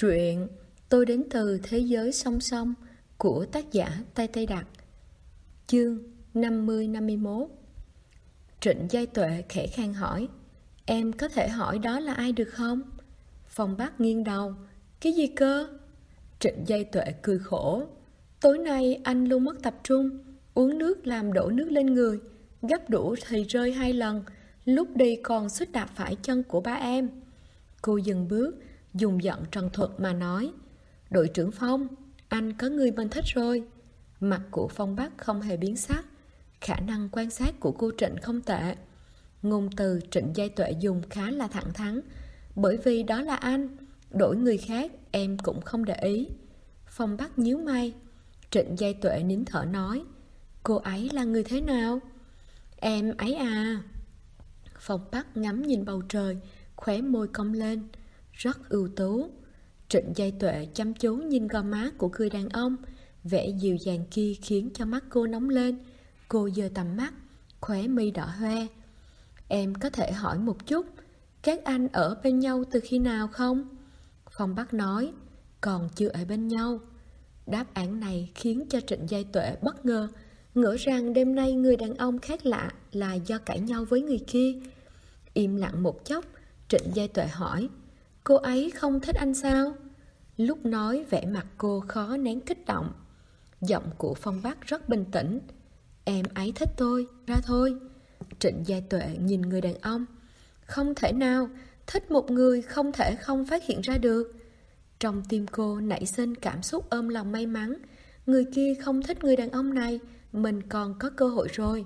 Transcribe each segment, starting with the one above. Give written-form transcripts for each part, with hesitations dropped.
Truyện Tôi đến từ thế giới song song của tác giả Tây Tây Đặc. Chương 50-51. Trịnh Giai Tuệ khẽ khàng hỏi: Em có thể hỏi đó là ai được không? Phong Bác nghiêng đầu: Cái gì cơ? Trịnh Giai Tuệ cười khổ: Tối nay anh luôn mất tập trung, uống nước làm đổ nước lên người, gắp đũa thì rơi 2 lần, lúc đi còn suýt đạp phải chân của ba em. Cô dừng bước, dùng giọng trần thuật mà nói: Đội trưởng Phong, anh có người mình thích rồi. Mặt của Phong Bắc không hề biến sắc. Khả năng quan sát của cô Trịnh không tệ. Ngôn từ Trịnh Giai Tuệ dùng khá là thẳng thắn: Bởi vì đó là anh, đổi người khác em cũng không để ý. Phong Bắc nhíu mày. Trịnh Giai Tuệ nín thở nói: Cô ấy là người thế nào? Em ấy à? Phong Bắc ngắm nhìn bầu trời, khóe môi cong lên: Rất ưu tú. Trịnh Giai Tuệ chăm chú nhìn gò má của người đàn ông, vẻ dịu dàng kia khiến cho mắt cô nóng lên. Cô giơ tầm mắt, khóe mi đỏ hoe. Em có thể hỏi một chút, các anh ở bên nhau từ khi nào không? Phong Bắc nói: Còn chưa ở bên nhau. Đáp án này khiến cho Trịnh Giai Tuệ bất ngờ, ngỡ rằng đêm nay người đàn ông khác lạ là do cãi nhau với người kia. Im lặng một chốc, Trịnh Giai Tuệ hỏi: Cô ấy không thích anh sao? Lúc nói vẻ mặt cô khó nén kích động. Giọng của Phong Bắc rất bình tĩnh: Em ấy thích tôi, ra thôi. Trịnh Giai Tuệ nhìn người đàn ông: Không thể nào, thích một người không thể không phát hiện ra được. Trong tim cô nảy sinh cảm xúc ôm lòng may mắn. Người kia không thích người đàn ông này, mình còn có cơ hội rồi.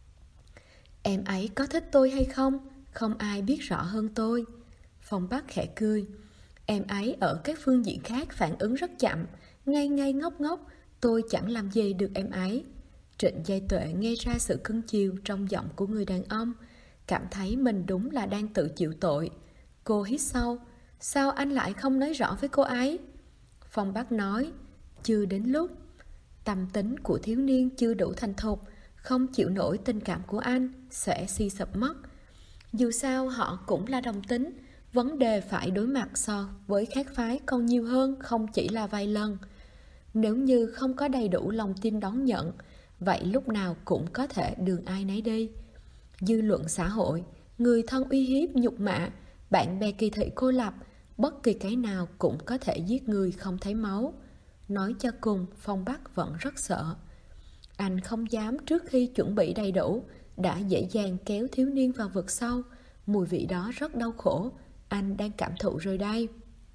Em ấy có thích tôi hay không, không ai biết rõ hơn tôi. Phong Bắc khẽ cười: Em ấy ở các phương diện khác phản ứng rất chậm, ngây ngây ngốc ngốc, tôi chẳng làm gì được em ấy. Trịnh Giai Tuệ nghe ra sự cưng chiều trong giọng của người đàn ông, cảm thấy mình đúng là đang tự chịu tội. Cô hít sâu: Sao anh lại không nói rõ với cô ấy? Phong Bắc nói: Chưa đến lúc. Tâm tính của thiếu niên chưa đủ thành thục, không chịu nổi tình cảm của anh sẽ suy sụp mất. Dù sao họ cũng là đồng tính, vấn đề phải đối mặt so với khác phái còn nhiều hơn, không chỉ là vài lần. Nếu như không có đầy đủ lòng tin đón nhận, vậy lúc nào cũng có thể đường ai nấy đi. Dư luận xã hội, người thân uy hiếp nhục mạ, bạn bè kỳ thị cô lập, bất kỳ cái nào cũng có thể giết người không thấy máu. Nói cho cùng, Phong Bắc vẫn rất sợ. Anh không dám trước khi chuẩn bị đầy đủ đã dễ dàng kéo thiếu niên vào vực sâu. Mùi vị đó rất đau khổ, anh đang cảm thụ rồi đây.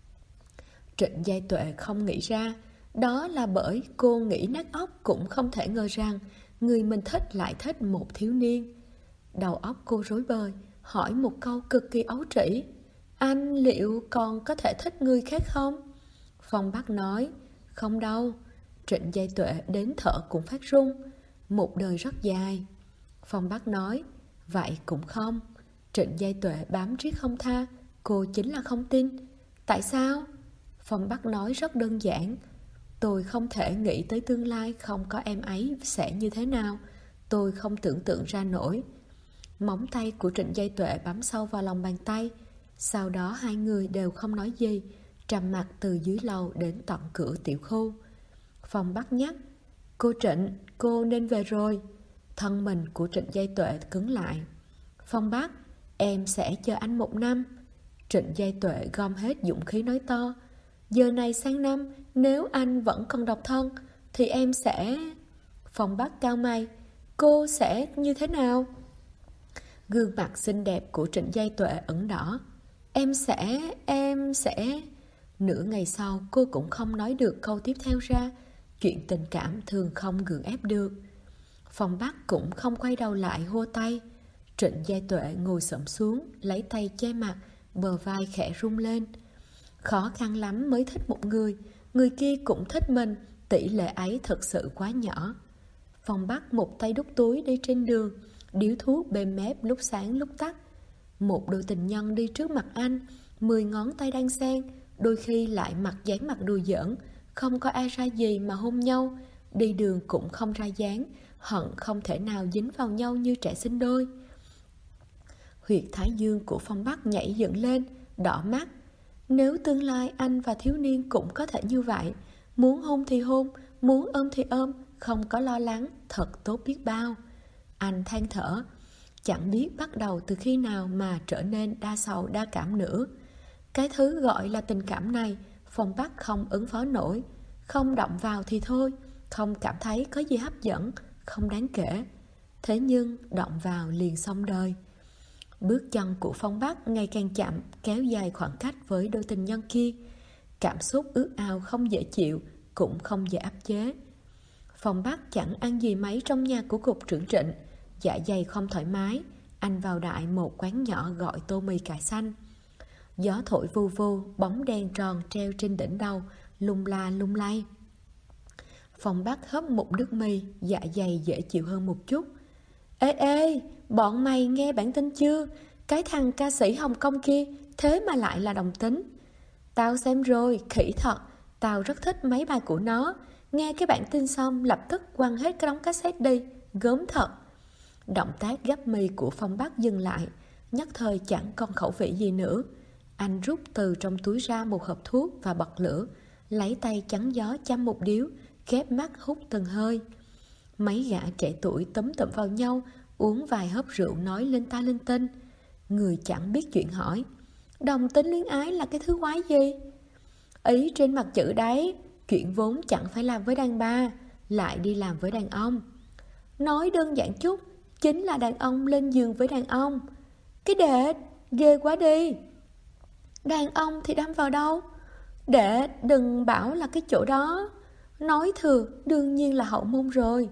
Trịnh Giai Tuệ không nghĩ ra, đó là bởi cô nghĩ nát óc cũng không thể ngờ rằng người mình thích lại thích một thiếu niên. Đầu óc cô rối bời, hỏi một câu cực kỳ ấu trĩ: Anh liệu còn có thể thích người khác không? Phong Bắc nói: Không đâu. Trịnh Giai Tuệ đến thở cũng phát run: Một đời rất dài. Phong Bắc nói: Vậy cũng không. Trịnh Giai Tuệ bám riết không tha. Cô chính là không tin. Tại sao? Phong Bắc nói rất đơn giản: Tôi không thể nghĩ tới tương lai không có em ấy sẽ như thế nào. Tôi không tưởng tượng ra nổi. Móng tay của Trịnh Giai Tuệ bám sâu vào lòng bàn tay. Sau đó hai người đều không nói gì, trầm mặc từ dưới lầu đến tận cửa tiểu khu. Phong Bắc nhắc: Cô Trịnh, cô nên về rồi. Thân mình của Trịnh Giai Tuệ cứng lại. Phong Bắc, em sẽ chờ anh 1 năm. Trịnh Giai Tuệ gom hết dũng khí nói to: Giờ này sang năm, nếu anh vẫn còn độc thân thì em sẽ... Phong Bắc cao mày: Cô sẽ như thế nào? Gương mặt xinh đẹp của Trịnh Giai Tuệ ửng đỏ. Em sẽ... Nửa ngày sau cô cũng không nói được câu tiếp theo ra. Chuyện tình cảm thường không gượng ép được. Phong Bắc cũng không quay đầu lại hô tay. Trịnh Giai Tuệ ngồi xổm xuống, lấy tay che mặt, bờ vai khẽ rung lên. Khó khăn lắm mới thích một người, người kia cũng thích mình, tỷ lệ ấy thật sự quá nhỏ. Phong Bắc một tay đút túi đi trên đường, điếu thuốc bên mép lúc sáng lúc tắt. Một đôi tình nhân đi trước mặt anh, 10 ngón tay đan xen, đôi khi lại mặt dán mặt đùa giỡn, không có ai ra gì mà hôn nhau. Đi đường cũng không ra dáng, hận không thể nào dính vào nhau như trẻ sinh đôi. Huyệt thái dương của Phong Bắc nhảy dựng lên, đỏ mắt. Nếu tương lai anh và thiếu niên cũng có thể như vậy, muốn hôn thì hôn, muốn ôm thì ôm, không có lo lắng, thật tốt biết bao. Anh than thở, chẳng biết bắt đầu từ khi nào mà trở nên đa sầu đa cảm nữa. Cái thứ gọi là tình cảm này, Phong Bắc không ứng phó nổi. Không động vào thì thôi, không cảm thấy có gì hấp dẫn, không đáng kể. Thế nhưng động vào liền xong đời. Bước chân của Phong Bắc ngày càng chậm, kéo dài khoảng cách với đôi tình nhân kia. Cảm xúc ước ao không dễ chịu, cũng không dễ áp chế. Phong Bắc chẳng ăn gì mấy trong nhà của cục trưởng Trịnh. Dạ dày không thoải mái, anh vào đại một quán nhỏ gọi tô mì cải xanh. Gió thổi vu vu, bóng đen tròn treo trên đỉnh đầu, lung la lung lay. Phong Bắc hấp một nước mì, dạ dày dễ chịu hơn một chút. Ê ê, bọn mày nghe bản tin chưa? Cái thằng ca sĩ Hồng Kông kia, thế mà lại là đồng tính. Tao xem rồi, khỉ thật, tao rất thích mấy bài của nó. Nghe cái bản tin xong, lập tức quăng hết cái đống cassette đi, gớm thật. Động tác gắp mì của Phong Bắc dừng lại, nhất thời chẳng còn khẩu vị gì nữa. Anh rút từ trong túi ra một hộp thuốc và bật lửa, lấy tay chắn gió chăm một điếu, khép mắt hút từng hơi. Mấy gã trẻ tuổi túm tụm vào nhau, uống vài hớp rượu nói lên ta linh tinh. Người chẳng biết chuyện hỏi, đồng tính luyến ái là cái thứ quái gì? Ý trên mặt chữ đấy, chuyện vốn chẳng phải làm với đàn bà, lại đi làm với đàn ông. Nói đơn giản chút, chính là đàn ông lên giường với đàn ông. Cái đệ, ghê quá đi. Đàn ông thì đâm vào đâu? Đệ đừng bảo là cái chỗ đó. Nói thừa đương nhiên là hậu môn rồi.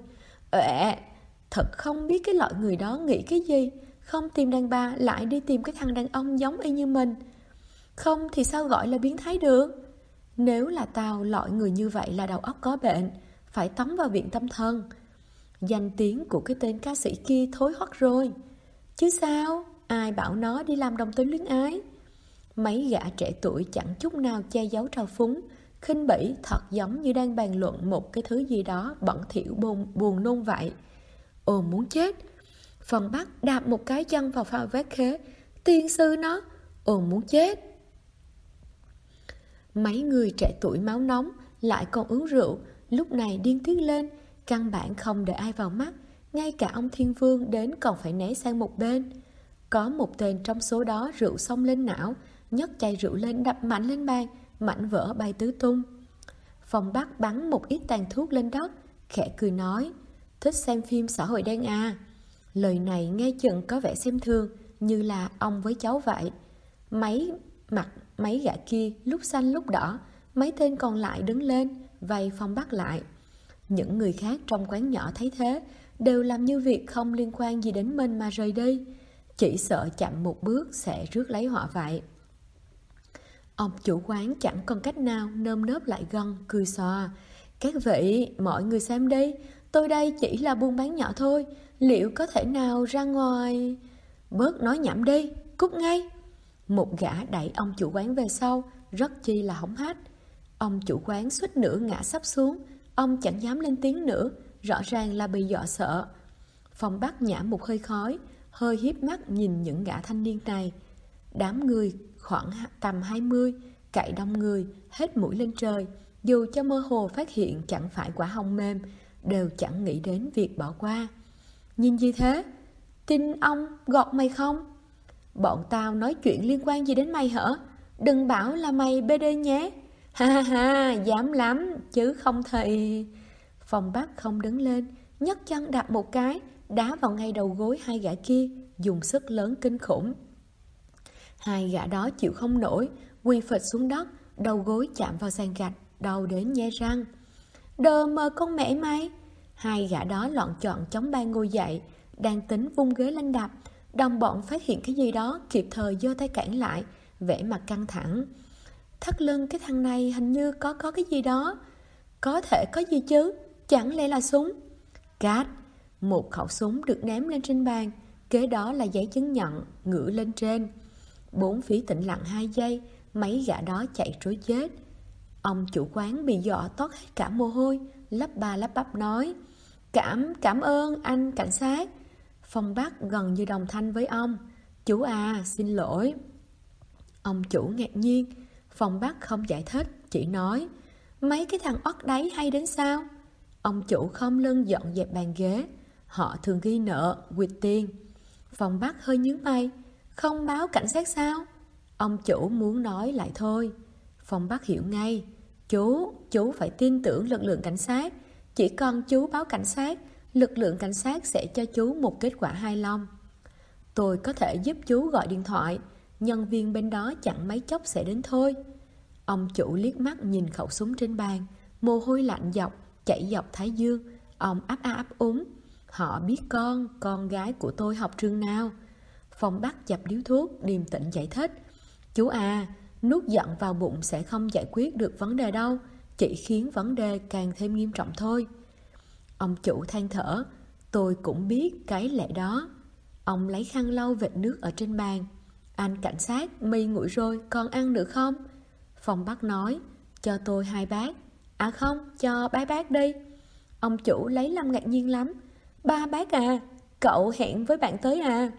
Thật không biết cái loại người đó nghĩ cái gì, không tìm đàn bà lại đi tìm cái thằng đàn ông giống y như mình. Không thì sao gọi là biến thái được? Nếu là tao, loại người như vậy là đầu óc có bệnh, phải tống vào viện tâm thần. Danh tiếng của cái tên ca sĩ kia thối hoắc rồi. Chứ sao, ai bảo nó đi làm đồng tính luyến ái? Mấy gã trẻ tuổi chẳng chút nào che giấu trào phúng, khinh bỉ, thật giống như đang bàn luận một cái thứ gì đó bẩn thỉu buồn nôn vậy. Ồ muốn chết. Phong Bắc đạp một cái chân vào phao vết khế. Tiên sư nó. Ồ muốn chết. Mấy người trẻ tuổi máu nóng lại còn uống rượu, lúc này điên tiết lên, căn bản không để ai vào mắt. Ngay cả ông Thiên Vương đến còn phải né sang một bên. Có một tên trong số đó rượu xông lên não, nhấc chai rượu lên đập mạnh lên bàn, mảnh vỡ bay tứ tung. Phong Bắc bắn một ít tàn thuốc lên đất, khẽ cười nói, thích xem phim xã hội đen à? Lời này nghe chừng có vẻ xem thường, như là ông với cháu vậy. Mấy gã kia lúc xanh lúc đỏ, mấy tên còn lại đứng lên, vây Phong Bắc lại. Những người khác trong quán nhỏ thấy thế, đều làm như việc không liên quan gì đến mình mà rời đi, chỉ sợ chậm một bước sẽ rước lấy họa vậy. Ông chủ quán chẳng còn cách nào nơm nớp lại gần, cười xòa. Các vị, mọi người xem đi, tôi đây chỉ là buôn bán nhỏ thôi, liệu có thể nào ra ngoài... Bớt nói nhảm đi, cút ngay. Một gã đẩy ông chủ quán về sau, rất chi là hống hách. Ông chủ quán suýt nữa ngã sắp xuống, ông chẳng dám lên tiếng nữa, rõ ràng là bị dọa sợ. Phong Bắc nhả một hơi khói, hơi híp mắt nhìn những gã thanh niên này. Đám người khoảng tầm 20, cậy đông người, hết mũi lên trời, dù cho mơ hồ phát hiện chẳng phải quả hồng mềm, đều chẳng nghĩ đến việc bỏ qua. Nhìn gì thế? Tin ông gọt mày không? Bọn tao nói chuyện liên quan gì đến mày hả? Đừng bảo là mày BD nhé. Ha ha ha, dám lắm, chứ không thì... Phong Bắc không đứng lên, nhấc chân đạp một cái, đá vào ngay đầu gối hai gã kia, dùng sức lớn kinh khủng. Hai gã đó chịu không nổi, quỳ phịch xuống đất, đầu gối chạm vào sàn gạch, đau đến nhe răng. Đờ mờ con mẹ mày! Hai gã đó loạn chọn chống ban ngồi dậy, đang tính vung ghế lên đập. Đồng bọn phát hiện cái gì đó, kịp thời giơ tay cản lại, vẻ mặt căng thẳng. Thắt lưng cái thằng này hình như có cái gì đó. Có thể có gì chứ, chẳng lẽ là súng? Cát! Một khẩu súng được ném lên trên bàn, kế đó là giấy chứng nhận, ngự lên trên. Bốn phía tĩnh lặng 2 giây, mấy gã đó chạy trối chết. Ông chủ quán bị dọa toát hết cả mồ hôi, lắp ba lắp bắp nói, Cảm ơn anh cảnh sát. Phong Bắc gần như đồng thanh với ông, chú à, xin lỗi. Ông chủ ngạc nhiên, Phong Bắc không giải thích, chỉ nói: mấy cái thằng oắt đấy hay đến sao? Ông chủ khom lưng dọn dẹp bàn ghế. Họ thường ghi nợ, quyệt tiền. Phong Bắc hơi nhướng mày: không báo cảnh sát sao? Ông chủ muốn nói lại thôi. Phong Bắc hiểu ngay: chú phải tin tưởng lực lượng cảnh sát. Chỉ cần chú báo cảnh sát, lực lượng cảnh sát sẽ cho chú một kết quả hài lòng. Tôi có thể giúp chú gọi điện thoại, nhân viên bên đó chẳng mấy chốc sẽ đến thôi. Ông chủ liếc mắt nhìn khẩu súng trên bàn, mồ hôi lạnh chảy dọc thái dương. Ông ấp úng: họ biết con gái của tôi học trường nào? Phong Bắc chập điếu thuốc, điềm tĩnh giải thích: chú à, nuốt giận vào bụng sẽ không giải quyết được vấn đề đâu, chỉ khiến vấn đề càng thêm nghiêm trọng thôi. Ông chủ than thở: tôi cũng biết cái lẽ đó. Ông lấy khăn lau vệt nước ở trên bàn: anh cảnh sát, mì nguội rồi, còn ăn được không? Phong Bắc nói: cho tôi 2 bát. À không, cho 3 bát đi. Ông chủ lấy làm ngạc nhiên lắm: 3 bát à? Cậu hẹn với bạn tới à?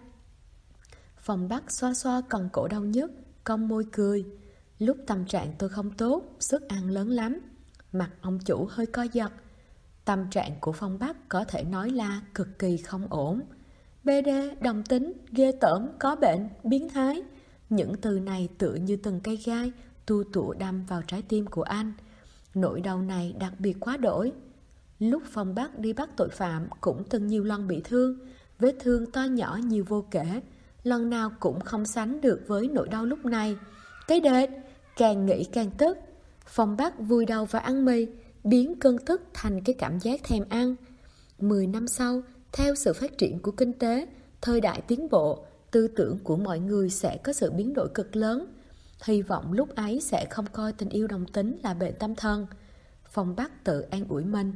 Phong Bắc xoa xoa cần cổ đau nhức, cong môi cười: lúc tâm trạng tôi không tốt, sức ăn lớn lắm. Mặt ông chủ hơi co giật. Tâm trạng của Phong Bắc có thể nói là cực kỳ không ổn. BD, đồng tính, ghê tởm, có bệnh, biến thái. Những từ này tựa như từng cây gai tua tủa đâm vào trái tim của anh. Nỗi đau này đặc biệt quá đổi. Lúc Phong Bắc đi bắt tội phạm cũng từng nhiều lần bị thương. Vết thương to nhỏ nhiều vô kể, lần nào cũng không sánh được với nỗi đau lúc này. Cái đệt, càng nghĩ càng tức. Phong Bắc vùi đầu vào ăn mì, biến cơn tức thành cái cảm giác thèm ăn. 10 năm sau, theo sự phát triển của kinh tế, thời đại tiến bộ, tư tưởng của mọi người sẽ có sự biến đổi cực lớn. Hy vọng lúc ấy sẽ không coi tình yêu đồng tính là bệnh tâm thần. Phong Bắc tự an ủi mình.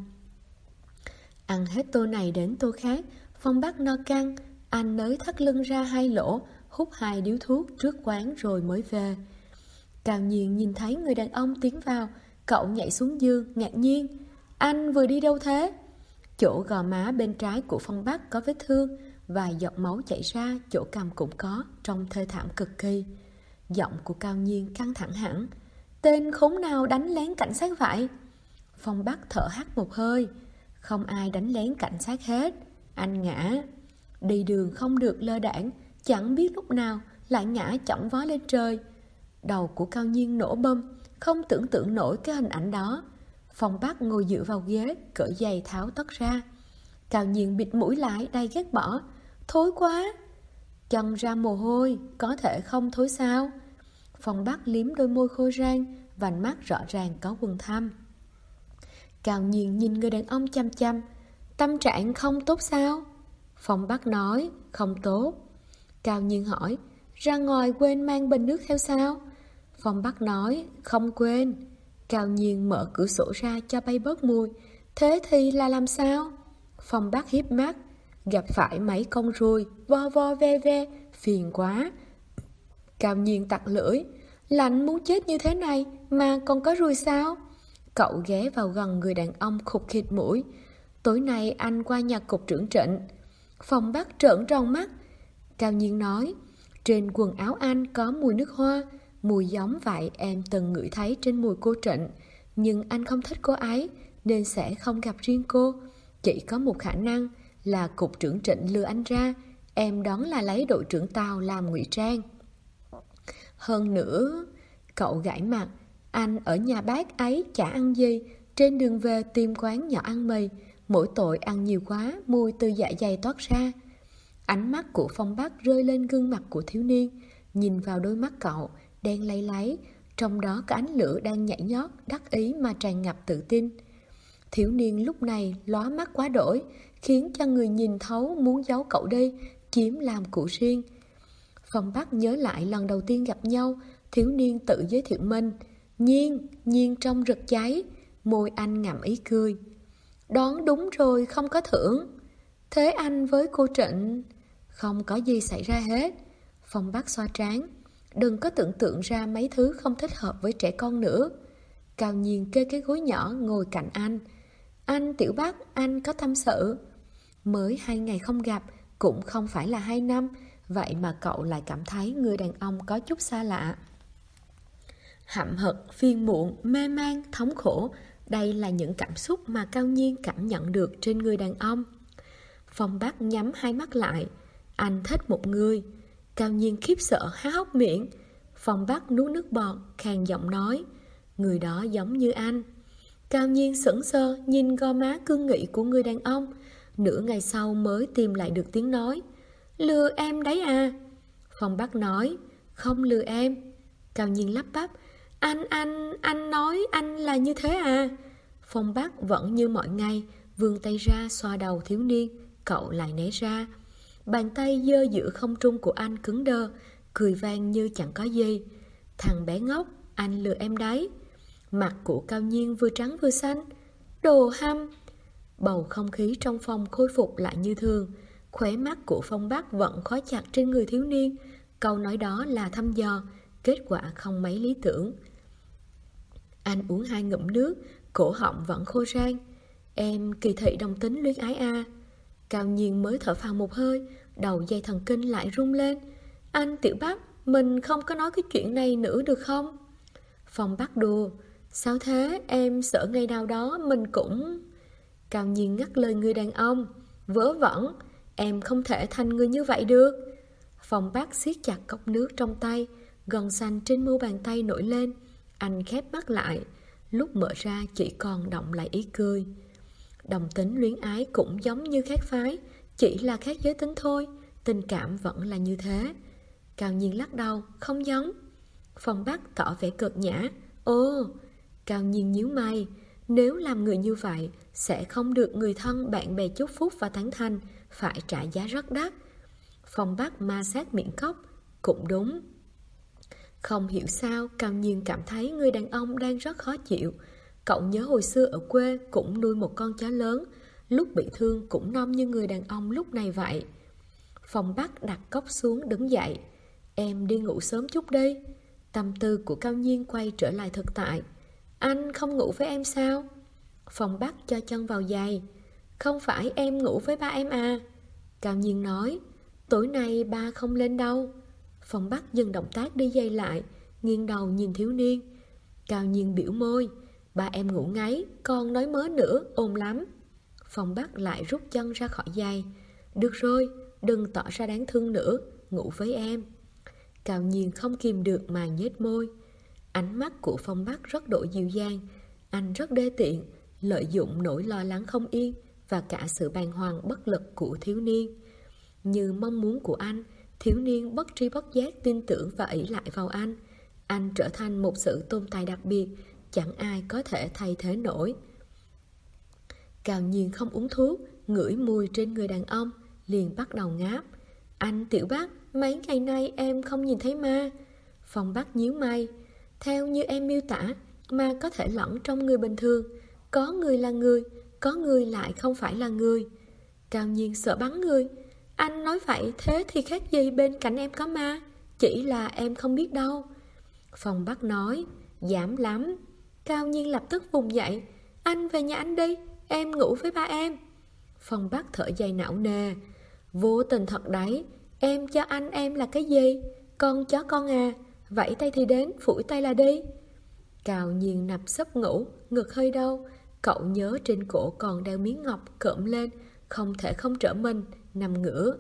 Ăn hết tô này đến tô khác, Phong Bắc no căng. Anh nới thắt lưng ra 2 lỗ, hút 2 điếu thuốc trước quán rồi mới về. Cao Nhiên nhìn thấy người đàn ông tiến vào, cậu nhảy xuống giường, ngạc nhiên: anh vừa đi đâu thế? Chỗ gò má bên trái của Phong Bắc có vết thương, vài giọt máu chảy ra, chỗ cằm cũng có, trông thê thảm cực kỳ. Giọng của Cao Nhiên căng thẳng hẳn: tên khốn nào đánh lén cảnh sát vậy? Phong Bắc thở hắt một hơi: không ai đánh lén cảnh sát hết, anh ngã. Đi đường không được lơ đãng, chẳng biết lúc nào lại ngã chỏng vó lên trời. Đầu của Cao Nhiên nổ bơm, không tưởng tượng nổi cái hình ảnh đó. Phong Bắc ngồi dựa vào ghế, cởi giày tháo tất ra. Cao Nhiên bịt mũi lại đầy ghét bỏ: thối quá. Chân ra mồ hôi, có thể không thối sao? Phong Bắc liếm đôi môi khô rang, vành mắt rõ ràng có quầng thâm. Cao Nhiên nhìn người đàn ông chăm chăm: tâm trạng không tốt sao? Phong Bắc nói: không tốt. Cao Nhiên hỏi: ra ngoài quên mang bình nước theo sao? Phong Bắc nói: không quên. Cao Nhiên mở cửa sổ ra cho bay bớt mùi: thế thì là làm sao? Phong Bắc hiếp mắt: gặp phải mấy con ruồi vo vo ve ve, phiền quá. Cao Nhiên tặc lưỡi: lạnh muốn chết như thế này mà còn có ruồi sao? Cậu ghé vào gần người đàn ông khục khịt mũi: tối nay anh qua nhà cục trưởng Trịnh. Phong Bắc trợn tròn mắt. Cao Nhiên nói: trên quần áo anh có mùi nước hoa, mùi giống vậy em từng ngửi thấy trên mùi cô Trịnh. Nhưng anh không thích cô ấy nên sẽ không gặp riêng cô. Chỉ có một khả năng là cục trưởng Trịnh lừa anh ra, em đoán là lấy đội trưởng Tào làm ngụy trang. Hơn nữa, cậu gãi mặt: anh ở nhà bác ấy chả ăn gì, trên đường về tìm quán nhỏ ăn mì, mỗi tội ăn nhiều quá, mùi từ dạ dày toát ra. Ánh mắt của Phong Bắc rơi lên gương mặt của thiếu niên, nhìn vào đôi mắt cậu, đen láy láy, trong đó có ánh lửa đang nhảy nhót, đắc ý mà tràn ngập tự tin. Thiếu niên lúc này lóa mắt quá đổi, khiến cho người nhìn thấu muốn giấu cậu đi, chiếm làm của riêng. Phong Bắc nhớ lại lần đầu tiên gặp nhau, thiếu niên tự giới thiệu mình: Nhiên trông rực cháy. Môi anh ngậm ý cười: đoán đúng rồi, không có thưởng. Thế anh với cô Trịnh? Không có gì xảy ra hết. Phong Bắc xoa trán: đừng có tưởng tượng ra mấy thứ không thích hợp với trẻ con nữa. Cao Nhiên kê cái gối nhỏ ngồi cạnh anh: anh Tiểu Bắc, anh có tâm sự. Mới 2 ngày không gặp, cũng không phải là 2 năm, vậy mà cậu lại cảm thấy người đàn ông có chút xa lạ. Hậm hực, phiền muộn, mê man, thống khổ. Đây là những cảm xúc mà Cao Nhiên cảm nhận được trên người đàn ông. Phong Bác nhắm hai mắt lại. Anh thích một người. Cao Nhiên khiếp sợ há hốc miệng. Phong Bác nuốt nước bọt, khàn giọng nói, người đó giống như anh. Cao Nhiên sững sờ nhìn gò má cương nghị của người đàn ông. Nửa ngày sau mới tìm lại được tiếng nói, lừa em đấy à? Phong Bác nói, không lừa em. Cao Nhiên lắp bắp, anh nói anh là như thế à? Phong Bác vẫn như mọi ngày, vươn tay ra xoa đầu thiếu niên. Cậu lại né ra. Bàn tay giơ giữa không trung của anh cứng đơ, cười vang như chẳng có gì. Thằng bé ngốc, anh lừa em đấy. Mặt của Cao Nhiên vừa trắng vừa xanh. Đồ hăm. Bầu không khí trong phòng khôi phục lại như thường. Khóe mắt của Phong Bác vẫn khóa chặt trên người thiếu niên. Câu nói đó là thăm dò, kết quả không mấy lý tưởng. Anh uống 2 ngụm nước, cổ họng vẫn khô rang. Em kỳ thị đồng tính luyến ái à? Cao Nhiên mới thở phào một hơi, đầu dây thần kinh lại rung lên. Anh Tiểu Bác, mình không có nói cái chuyện này nữa được không? Phong Bác đùa, sao thế, em sợ ngày nào đó mình cũng... Cao Nhiên ngắt lời người đàn ông, vớ vẩn, em không thể thành người như vậy được. Phong Bác siết chặt cốc nước trong tay, gân xanh trên mu bàn tay nổi lên. Anh khép mắt lại, lúc mở ra chỉ còn đọng lại ý cười. Đồng tính luyến ái cũng giống như khác phái, chỉ là khác giới tính thôi, tình cảm vẫn là như thế. Cao Nhiên lắc đầu, không giống. Phong Bác tỏ vẻ cợt nhã, ồ. Cao Nhiên nhíu mày, nếu làm người như vậy sẽ không được người thân bạn bè chúc phúc và tán thành, phải trả giá rất đắt. Phong Bác ma sát miệng cốc, cũng đúng. Không hiểu sao Cao Nhiên cảm thấy người đàn ông đang rất khó chịu. Cậu nhớ hồi xưa ở quê cũng nuôi một con chó lớn, lúc bị thương cũng non như người đàn ông lúc này vậy. Phong Bác đặt cốc xuống đứng dậy, em đi ngủ sớm chút đi. Tâm tư của Cao Nhiên quay trở lại thực tại. Anh không ngủ với em sao? Phong Bác cho chân vào giày. Không phải em ngủ với ba em à? Cao Nhiên nói, tối nay ba không lên đâu. Phong Bác dừng động tác đi giày lại, nghiêng đầu nhìn thiếu niên. Cao Nhiên biểu môi, ba em ngủ ngáy, còn nói mớ nữa, ồn lắm. Phong Bác lại rút chân ra khỏi giày. Được rồi, đừng tỏ ra đáng thương nữa, ngủ với em. Cao Nhiên không kìm được mà nhếch môi. Ánh mắt của Phong Bác rất độ dịu dàng. Anh rất đê tiện, lợi dụng nỗi lo lắng không yên và cả sự bàng hoàng bất lực của thiếu niên. Như mong muốn của anh, thiếu niên bất tri bất giác tin tưởng và ỷ lại vào anh. Anh trở thành một sự tồn tại đặc biệt, chẳng ai có thể thay thế nổi. Cao Nhiên không uống thuốc, ngửi mùi trên người đàn ông, liền bắt đầu ngáp. Anh Tiểu Bác, mấy ngày nay em không nhìn thấy ma. Phong Bác nhíu mày. Theo như em miêu tả, ma có thể lẫn trong người bình thường. Có người là người, có người lại không phải là người. Cao Nhiên sợ bắn người. Anh nói vậy thế thì khác gì bên cạnh em có ma, chỉ là em không biết đâu. Phong Bác nói, dám lắm. Cao Nhiên lập tức vùng dậy. Anh về nhà anh đi, em ngủ với ba em. Phong Bác thở dài não nề. Vô tình thật đấy, em cho anh em là cái gì? Con chó con à, vẫy tay thì đến, phủi tay là đi. Cao Nhiên nằm sấp ngủ, ngực hơi đau. Cậu nhớ trên cổ còn đeo miếng ngọc cộm lên, không thể không trở mình, nằm ngửa.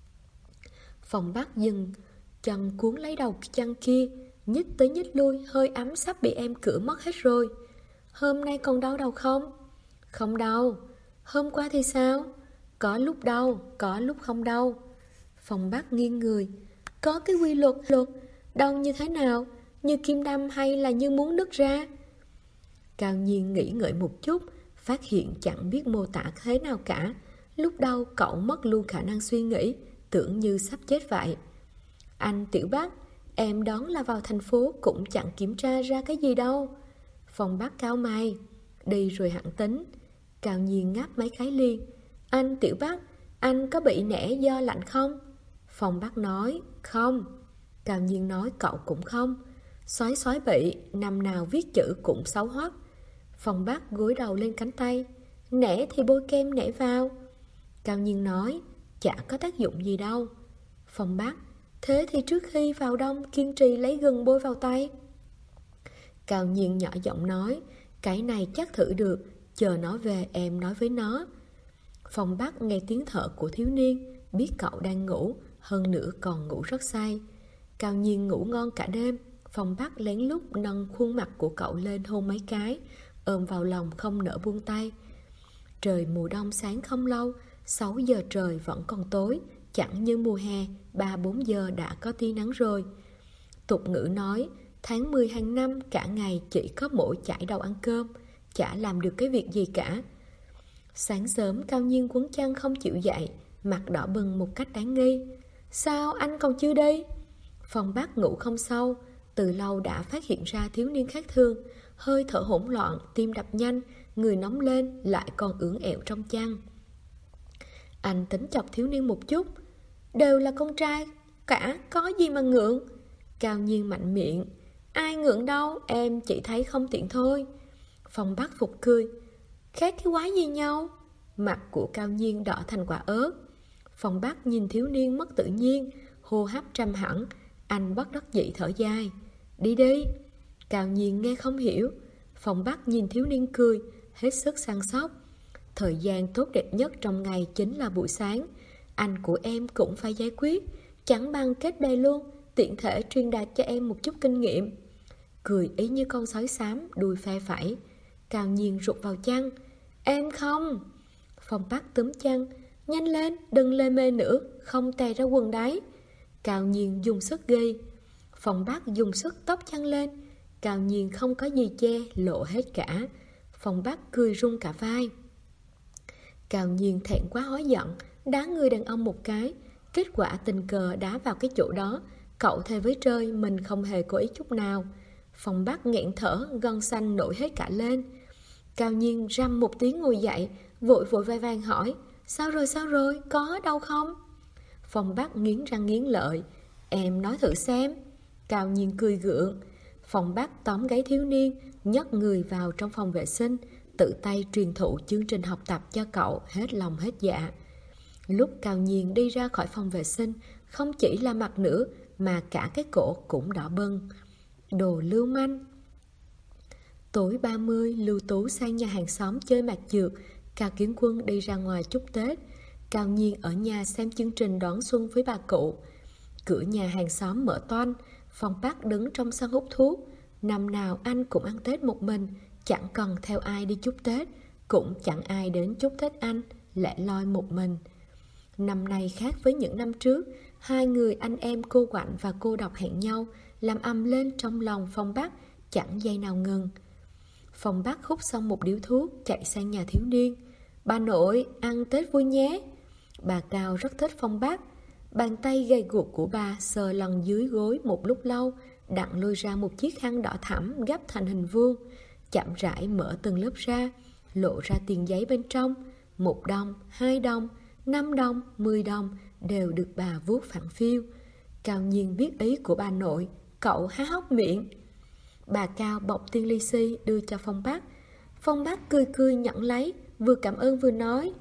Phong Bác dừng chân cuốn lấy đầu chăn kia, nhích tới nhích lui, hơi ấm sắp bị em cựa mất hết rồi. Hôm nay còn đau đầu không? Không đau. Hôm qua thì sao? Có lúc đau, có lúc không đau. Phong Bác nghiêng người. Có cái quy luật, đau như thế nào? Như kim đâm hay là như muốn nứt ra? Cao Nhiên nghĩ ngợi một chút, phát hiện chẳng biết mô tả thế nào cả. Lúc đầu cậu mất luôn khả năng suy nghĩ, tưởng như sắp chết vậy. Anh Tiểu Bác, em đoán là vào thành phố cũng chẳng kiểm tra ra cái gì đâu. Phong Bác cau mày, đi rồi hẳn tính. Cao Nhiên ngáp mấy cái liền. Anh Tiểu Bác, anh có bị nẻ do lạnh không? Phong Bác nói, không. Cao Nhiên nói cậu cũng không. Soái bị, năm nào viết chữ cũng xấu hoắc. Phong Bác gối đầu lên cánh tay. Nẻ thì bôi kem nẻ vào. Cao Nhiên nói, chả có tác dụng gì đâu. Phong Bác, thế thì trước khi vào đông kiên trì lấy gừng bôi vào tay. Cao Nhiên nhỏ giọng nói, cái này chắc thử được, chờ nó về em nói với nó. Phong Bắc nghe tiếng thở của thiếu niên, biết cậu đang ngủ, hơn nữa còn ngủ rất say. Cao Nhiên ngủ ngon cả đêm. Phong Bắc lén lút nâng khuôn mặt của cậu lên hôn mấy cái, ôm vào lòng không nỡ buông tay. Trời mùa đông sáng không lâu, 6 giờ trời vẫn còn tối, chẳng như mùa hè, 3-4 giờ đã có tia nắng rồi. Tục ngữ nói, tháng 10 hàng năm cả ngày chỉ có mỗi chải đầu ăn cơm, chả làm được cái việc gì cả. Sáng sớm Cao Nhiên quấn chăn không chịu dậy, mặt đỏ bừng một cách đáng nghi. Sao anh còn chưa đi? Phong Bắc ngủ không sâu, từ lâu đã phát hiện ra thiếu niên khác thường, hơi thở hỗn loạn, tim đập nhanh, người nóng lên lại còn ưỡn ẹo trong chăn. Anh tính chọc thiếu niên một chút. Đều là con trai cả, có gì mà ngượng. Cao Nhiên mạnh miệng. Ai ngượng đâu, em chỉ thấy không tiện thôi. Phong Bắc phục cười. Khác cái quái gì nhau? Mặt của Cao Nhiên đỏ thành quả ớt. Phong Bắc nhìn thiếu niên mất tự nhiên, hô hấp trầm hẳn. Anh bất đắc dĩ thở dài. Đi đi. Cao Nhiên nghe không hiểu. Phong Bắc nhìn thiếu niên cười, hết sức săn sóc. Thời gian tốt đẹp nhất trong ngày chính là buổi sáng. Anh của em cũng phải giải quyết, chẳng bằng kết bè luôn, tiện thể truyền đạt cho em một chút kinh nghiệm. Cười ý như con sói xám, đuôi phe phẩy. Cao Nhiên rụt vào chăn. Em không. Phong Bắc túm chăn. Nhanh lên, đừng lê mê nữa, không tè ra quần đấy. Cao Nhiên dùng sức ghi. Phong Bắc dùng sức tóc chăn lên. Cao Nhiên không có gì che, lộ hết cả. Phong Bắc cười rung cả vai. Cao Nhiên thẹn quá hóa giận, đá người đàn ông một cái. Kết quả tình cờ đá vào cái chỗ đó. Cậu thề với trời mình không hề có ý chút nào. Phong Bắc nghẹn thở, gân xanh nổi hết cả lên. Cao Nhiên răm một tiếng ngồi dậy, vội vội vai vàng hỏi. Sao rồi, có đau không? Phong Bắc nghiến răng nghiến lợi. Em nói thử xem. Cao Nhiên cười gượng. Phong Bắc tóm gáy thiếu niên, nhấc người vào trong phòng vệ sinh, tự tay truyền thụ chương trình học tập cho cậu hết lòng hết dạ. Lúc Cao Nhiên đi ra khỏi phòng vệ sinh, không chỉ là mặt nữa mà cả cái cổ cũng đỏ bừng. Đồ lưu manh. Tối 30, Lưu Tú sang nhà hàng xóm chơi mạc trượt, Cao Kiến Quân đi ra ngoài chúc Tết. Cao Nhiên ở nhà xem chương trình đón xuân với bà cụ. Cửa nhà hàng xóm mở toang, Phong Bắc đứng trong sân hút thuốc. Năm nào anh cũng ăn Tết một mình, chẳng cần theo ai đi chúc Tết, cũng chẳng ai đến chúc Tết anh, lẻ loi một mình. Năm nay khác với những năm trước, hai người anh em cô Quạnh và cô Độc hẹn nhau, làm ầm lên trong lòng Phong Bắc, chẳng giây nào ngừng. Phong Bắc hút xong một điếu thuốc, chạy sang nhà thiếu niên. Bà nội, ăn Tết vui nhé. Bà Cao rất thích Phong Bắc. Bàn tay gầy guộc của bà sờ lần dưới gối một lúc lâu, đặng lôi ra một chiếc khăn đỏ thẫm gấp thành hình vuông, chậm rãi mở từng lớp ra, lộ ra tiền giấy bên trong. 1 đồng, 2 đồng, 5 đồng, 10 đồng đều được bà vuốt phẳng phiu. Cao Nhiên biết ý của bà nội, cậu há hốc miệng. Bà Cao bọc tiền lì xì đưa cho Phong Bắc. Phong Bắc cười cười nhận lấy, vừa cảm ơn vừa nói.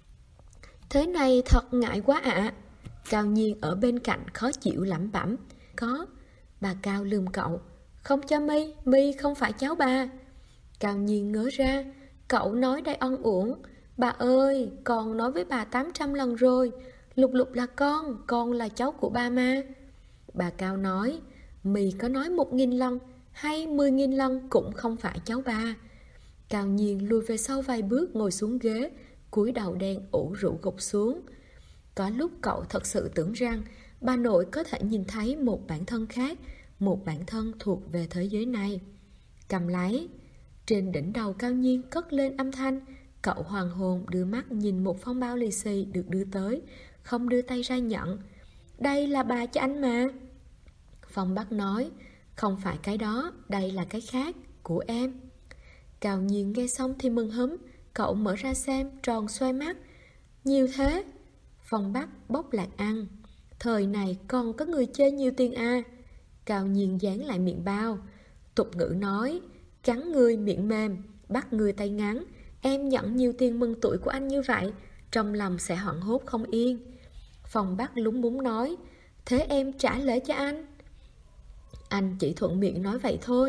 Thế này thật ngại quá ạ. Cao Nhiên ở bên cạnh khó chịu lẩm bẩm. Có. Bà Cao lườm cậu. Không cho My, My không phải cháu bà. Cao Nhiên ngớ ra. Cậu nói đây oan uổng. Bà ơi, con nói với bà 800 lần rồi. Lục Lục là con là cháu của ba mà. Bà Cao nói. My có nói 1000 lần hay 10.000 lần cũng không phải cháu bà. Cao Nhiên lùi về sau vài bước, ngồi xuống ghế, cúi đầu đen ủ rũ gục xuống. Có lúc cậu thật sự tưởng rằng bà nội có thể nhìn thấy một bản thân khác, một bản thân thuộc về thế giới này. Cầm lấy. Trên đỉnh đầu Cao Nhiên cất lên âm thanh. Cậu hoàng hồn đưa mắt nhìn một phong bao lì xì được đưa tới, không đưa tay ra nhận. Đây là bà cho anh mà. Phong Bắc nói. Không phải cái đó, đây là cái khác, của em. Cao Nhiên nghe xong thì mừng húm. Cậu mở ra xem, tròn xoay mắt. Nhiều thế. Phong Bắc bốc lạc ăn. Thời này còn có người chơi nhiều tiền à? Cao Nhiên dán lại miệng bao. Tục ngữ nói, cắn người miệng mềm, bắt người tay ngắn. Em nhận nhiều tiền mừng tuổi của anh như vậy, trong lòng sẽ hoảng hốt không yên. Phong Bắc lúng búng nói. Thế em trả lễ cho anh. Anh chỉ thuận miệng nói vậy thôi.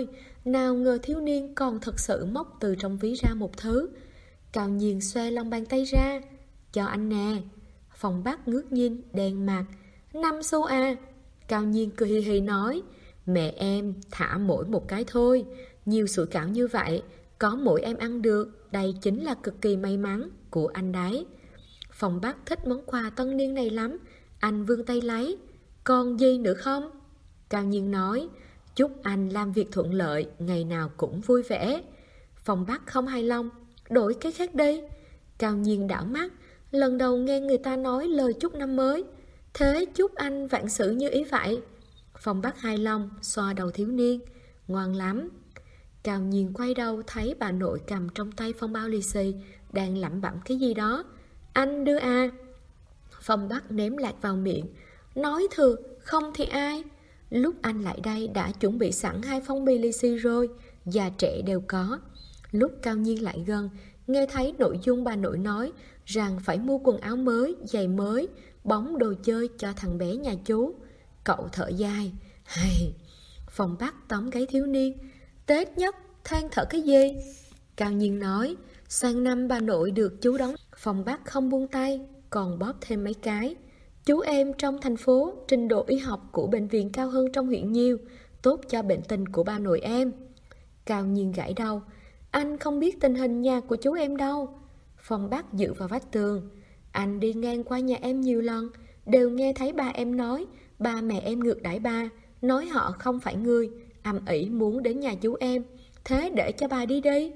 Nào ngờ thiếu niên còn thật sự móc từ trong ví ra một thứ. Cao Nhiên xoe lòng bàn tay ra. Cho anh nè. Phong Bắc ngước nhìn, đen mặt. 5 xu à? Cao Nhiên cười hì hì nói. Mẹ em thả mỗi một cái thôi. Nhiều sủi cảo như vậy, có mỗi em ăn được, đây chính là cực kỳ may mắn của anh đấy. Phong Bắc thích món quà tân niên này lắm. Anh vươn tay lấy. Còn gì nữa không? Cao Nhiên nói. Chúc anh làm việc thuận lợi, ngày nào cũng vui vẻ. Phong Bắc không hài lòng. Đổi cái khác đi. Cao Nhiên đảo mắt. Lần đầu nghe người ta nói lời chúc năm mới. Thế chúc anh vạn sự như ý vậy. Phong Bắc hài lòng, xoa đầu thiếu niên. Ngoan lắm. Cao Nhiên quay đầu thấy bà nội cầm trong tay phong bao lì xì, đang lẩm bẩm cái gì đó. Anh đưa à? Phong Bắc ném lạc vào miệng. Nói thừa, không thì ai? Lúc anh lại đây đã chuẩn bị sẵn 2 phong bì lì xì rồi, già trẻ đều có. Lúc Cao Nhiên lại gần, nghe thấy nội dung bà nội nói rằng phải mua quần áo mới, giày mới, bóng đồ chơi cho thằng bé nhà chú. Cậu thở dài. Hay. Phong Bắc tóm gáy thiếu niên. Tết nhất, than thở cái gì? Cao Nhiên nói. Sang năm bà nội được chú đóng. Phong Bắc không buông tay, còn bóp thêm mấy cái. Chú em trong thành phố, trình độ y học của bệnh viện cao hơn trong huyện nhiều, tốt cho bệnh tình của bà nội em. Cao Nhiên gãi đầu. Anh không biết tình hình nhà của chú em đâu. Phong Bắc dựa vào vách tường. Anh đi ngang qua nhà em nhiều lần, đều nghe thấy ba em nói ba mẹ em ngược đãi ba, nói họ không phải người, ầm ĩ muốn đến nhà chú em. Thế để cho bà đi đi.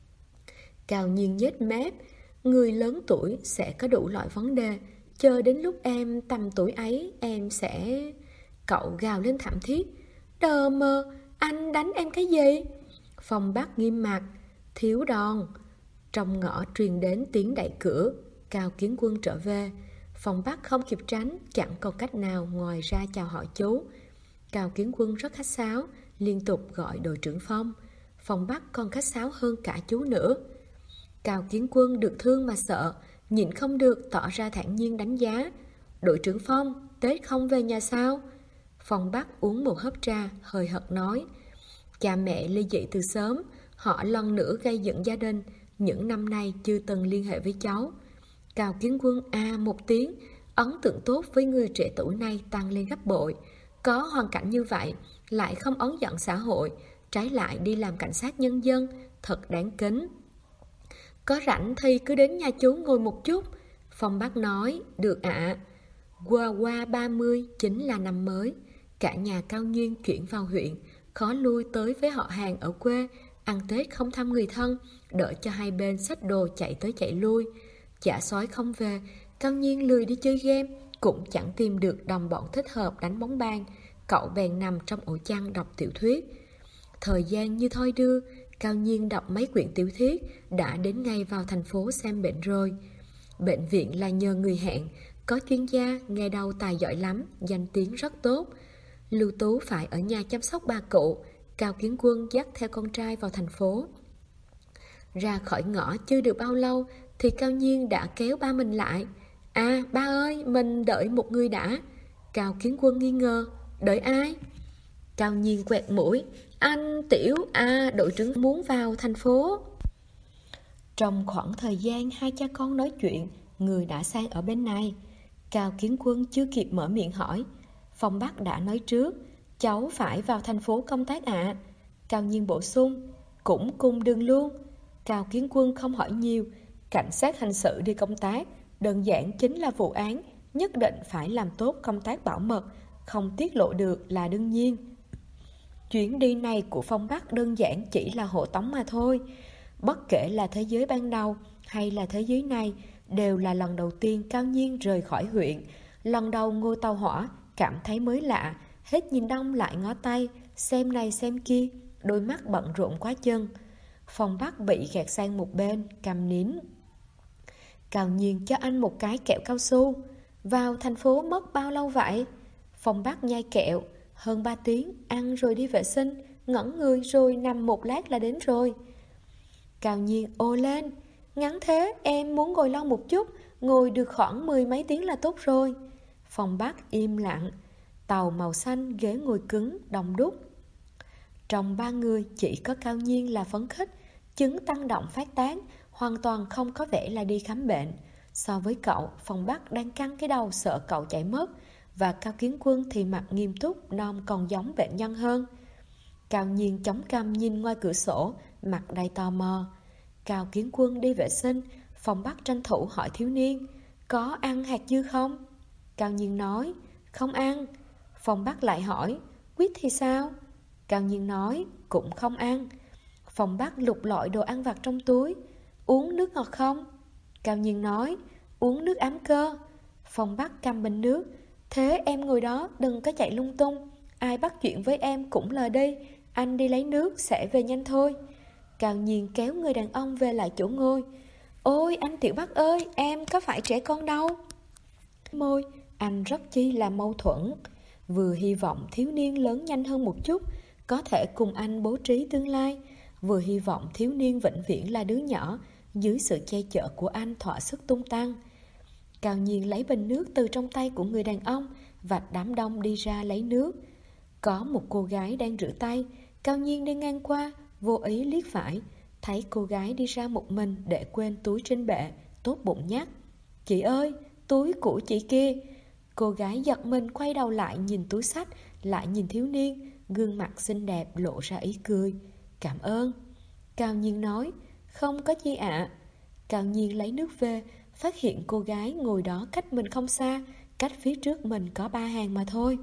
Cao Nhiên nhếch mép. Người lớn tuổi sẽ có đủ loại vấn đề. Chờ đến lúc em tầm tuổi ấy, em sẽ... Cậu gào lên thảm thiết. Đờ mờ, anh đánh em cái gì? Phong Bắc nghiêm mặt. Thiếu đòn. Trong ngõ truyền đến tiếng đẩy cửa. Cao Kiến Quân trở về. Phong Bắc không kịp tránh, chẳng còn cách nào ngoài ra chào hỏi chú. Cao Kiến Quân rất khách sáo, liên tục gọi đội trưởng Phong. Phong Bắc còn khách sáo hơn cả chú nữa. Cao Kiến Quân được thương mà sợ, nhịn không được tỏ ra thản nhiên đánh giá. Đội trưởng Phong, Tết không về nhà sao? Phong Bắc uống một hớp trà, hơi hợt nói. Cha mẹ ly dị từ sớm, họ lần nữa gây dựng gia đình, những năm nay chưa từng liên hệ với cháu. Cao Kiến Quân một tiếng, ấn tượng tốt với người trẻ tuổi này tăng lên gấp bội. Có hoàn cảnh như vậy, lại không ấn giận xã hội, trái lại đi làm cảnh sát nhân dân, thật đáng kính. Có rảnh thì cứ đến nhà chú ngồi một chút. Phong Bắc nói. Được ạ. Qua 30 chính là năm mới. Cả nhà Cao Nhiên chuyển vào huyện, khó lui tới với họ hàng ở quê, ăn Tết không thăm người thân, đợi cho hai bên xách đồ chạy tới chạy lui. Chả sói không về, Cao Nhiên lười đi chơi game, cũng chẳng tìm được đồng bọn thích hợp đánh bóng bàn. Cậu bèn nằm trong ổ chăn đọc tiểu thuyết. Thời gian như thoi đưa, Cao Nhiên đọc mấy quyển tiểu thuyết, đã đến ngay vào thành phố xem bệnh rồi. Bệnh viện là nhờ người hẹn, có chuyên gia nghe đâu tài giỏi lắm, danh tiếng rất tốt. Lưu Tú phải ở nhà chăm sóc bà cụ. Cao Kiến Quân dắt theo con trai vào thành phố. Ra khỏi ngõ chưa được bao lâu thì Cao Nhiên đã kéo ba mình lại. Ba ơi, mình đợi một người đã. Cao Kiến Quân nghi ngờ. Đợi ai? Cao Nhiên quẹt mũi. Anh Tiểu đội trưởng muốn vào thành phố. Trong khoảng thời gian hai cha con nói chuyện, người đã sang ở bên này. Cao Kiến Quân chưa kịp mở miệng hỏi, Phong Bắc đã nói trước. Cháu phải vào thành phố công tác ạ. Cao Nhiên bổ sung. Cũng cùng đường luôn. Cao Kiến Quân không hỏi nhiều. Cảnh sát hình sự đi công tác, đơn giản chính là vụ án, nhất định phải làm tốt công tác bảo mật, không tiết lộ được là đương nhiên. Chuyến đi này của Phong Bắc đơn giản chỉ là hộ tống mà thôi. Bất kể là thế giới ban đầu hay là thế giới này, đều là lần đầu tiên Cao Nhiên rời khỏi huyện. Lần đầu ngồi tàu hỏa, cảm thấy mới lạ, hết nhìn đông lại ngó tay, xem này xem kia, đôi mắt bận rộn quá chân. Phong Bắc bị gạt sang một bên, câm nín. Cao Nhiên cho anh một cái kẹo cao su. Vào thành phố mất bao lâu vậy? Phong Bắc nhai kẹo. Hơn 3 tiếng, ăn rồi đi vệ sinh, ngẩn người rồi nằm một lát là đến rồi. Cao Nhiên ồ lên. Ngắn thế, em muốn ngồi lâu một chút, ngồi được khoảng 10 mấy tiếng là tốt rồi. Phong Bắc im lặng. Tàu màu xanh, ghế ngồi cứng, đông đúc. Trong ba người chỉ có Cao Nhiên là phấn khích, chứng tăng động phát tán, hoàn toàn không có vẻ là đi khám bệnh. So với cậu, Phong Bắc đang căng cái đầu sợ cậu chạy mất, và Cao Kiến Quân thì mặt nghiêm túc, non còn giống bệnh nhân hơn. Cao Nhiên chống cằm nhìn ngoài cửa sổ, mặt đầy tò mò. Cao Kiến Quân đi vệ sinh, Phong Bắc tranh thủ hỏi thiếu niên, có ăn hạt dưa không? Cao Nhiên nói, không ăn. Phong Bắc lại hỏi, quýt thì sao? Cao Nhiên nói, cũng không ăn. Phong Bắc lục lọi đồ ăn vặt trong túi, uống nước ngọt không? Cao Nhiên nói, uống nước ám cơ. Phong Bắc cầm bình nước, thế em ngồi đó đừng có chạy lung tung, ai bắt chuyện với em cũng lờ đi, anh đi lấy nước sẽ về nhanh thôi. Cao Nhiên kéo người đàn ông về lại chỗ ngồi. Ôi anh Tiểu Bắc ơi, em có phải trẻ con đâu. Môi, anh rất chi là mâu thuẫn. Vừa hy vọng thiếu niên lớn nhanh hơn một chút, có thể cùng anh bố trí tương lai, vừa hy vọng thiếu niên vĩnh viễn là đứa nhỏ, dưới sự che chở của anh thỏa sức tung tăng. Cao Nhiên lấy bình nước từ trong tay của người đàn ông, vạch đám đông đi ra lấy nước. Có một cô gái đang rửa tay, Cao Nhiên đi ngang qua, vô ý liếc phải, thấy cô gái đi ra một mình để quên túi trên bệ, tốt bụng nhắc, chị ơi, túi của chị kia. Cô gái giật mình quay đầu lại nhìn túi xách, lại nhìn thiếu niên, gương mặt xinh đẹp lộ ra ý cười. Cảm ơn. Cao Nhiên nói, không có chi ạ. Cao Nhiên lấy nước về, phát hiện cô gái ngồi đó cách mình không xa, cách phía trước mình có 3 hàng mà thôi.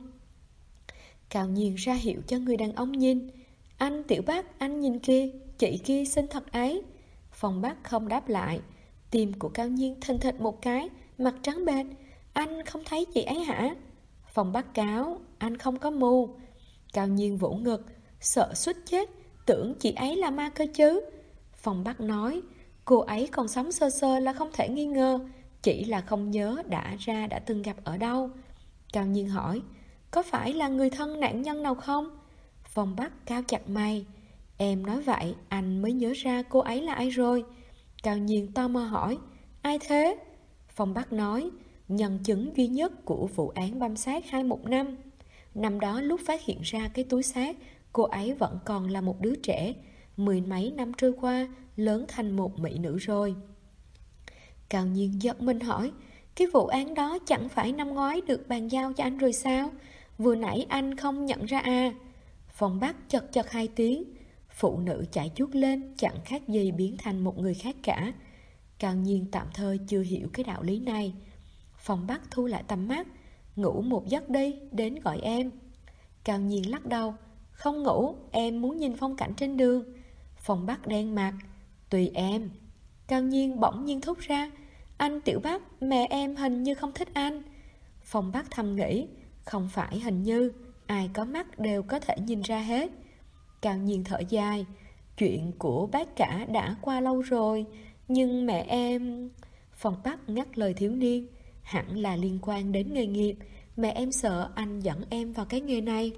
Cao Nhiên ra hiệu cho người đàn ông nhìn. Anh Tiểu Bắc, anh nhìn kia, chị kia xinh thật ấy. Phong Bắc không đáp lại. Tim của Cao Nhiên thình thịch một cái, mặt trắng bệch. Anh không thấy chị ấy hả? Phong Bắc cáo, anh không có mù. Cao Nhiên vỗ ngực, sợ suýt chết, tưởng chị ấy là ma cơ chứ. Phong Bắc nói, cô ấy còn sống sơ sơ là không thể nghi ngờ, chỉ là không nhớ đã từng gặp ở đâu. Cao Nhiên hỏi, có phải là người thân nạn nhân nào không? Phong Bắc cao chặt mày. Em nói vậy, anh mới nhớ ra cô ấy là ai rồi. Cao Nhiên tò mò hỏi, ai thế? Phong Bắc nói, nhân chứng duy nhất của vụ án băm xác 215. Năm đó lúc phát hiện ra cái túi xác, cô ấy vẫn còn là một đứa trẻ. 10 mấy năm trôi qua, lớn thành một mỹ nữ rồi. Cao Nhiên giật mình hỏi, cái vụ án đó chẳng phải năm ngoái được bàn giao cho anh rồi sao? Vừa nãy anh không nhận ra à? Phong Bắc chật chật 2 tiếng. Phụ nữ chạy chuốt lên chẳng khác gì biến thành một người khác cả. Cao Nhiên tạm thời chưa hiểu cái đạo lý này. Phong Bắc thu lại tầm mắt, ngủ một giấc đi, đến gọi em. Cao Nhiên lắc đầu, không ngủ, em muốn nhìn phong cảnh trên đường. Phong Bắc đen mặt, tùy em. Cao Nhiên bỗng nhiên thốt ra, anh Tiểu Bắc, mẹ em hình như không thích anh. Phong Bắc thầm nghĩ, không phải hình như, ai có mắt đều có thể nhìn ra hết. Cao Nhiên thở dài, chuyện của bác cả đã qua lâu rồi, nhưng mẹ em... Phong Bắc ngắt lời thiếu niên, hẳn là liên quan đến nghề nghiệp, mẹ em sợ anh dẫn em vào cái nghề này.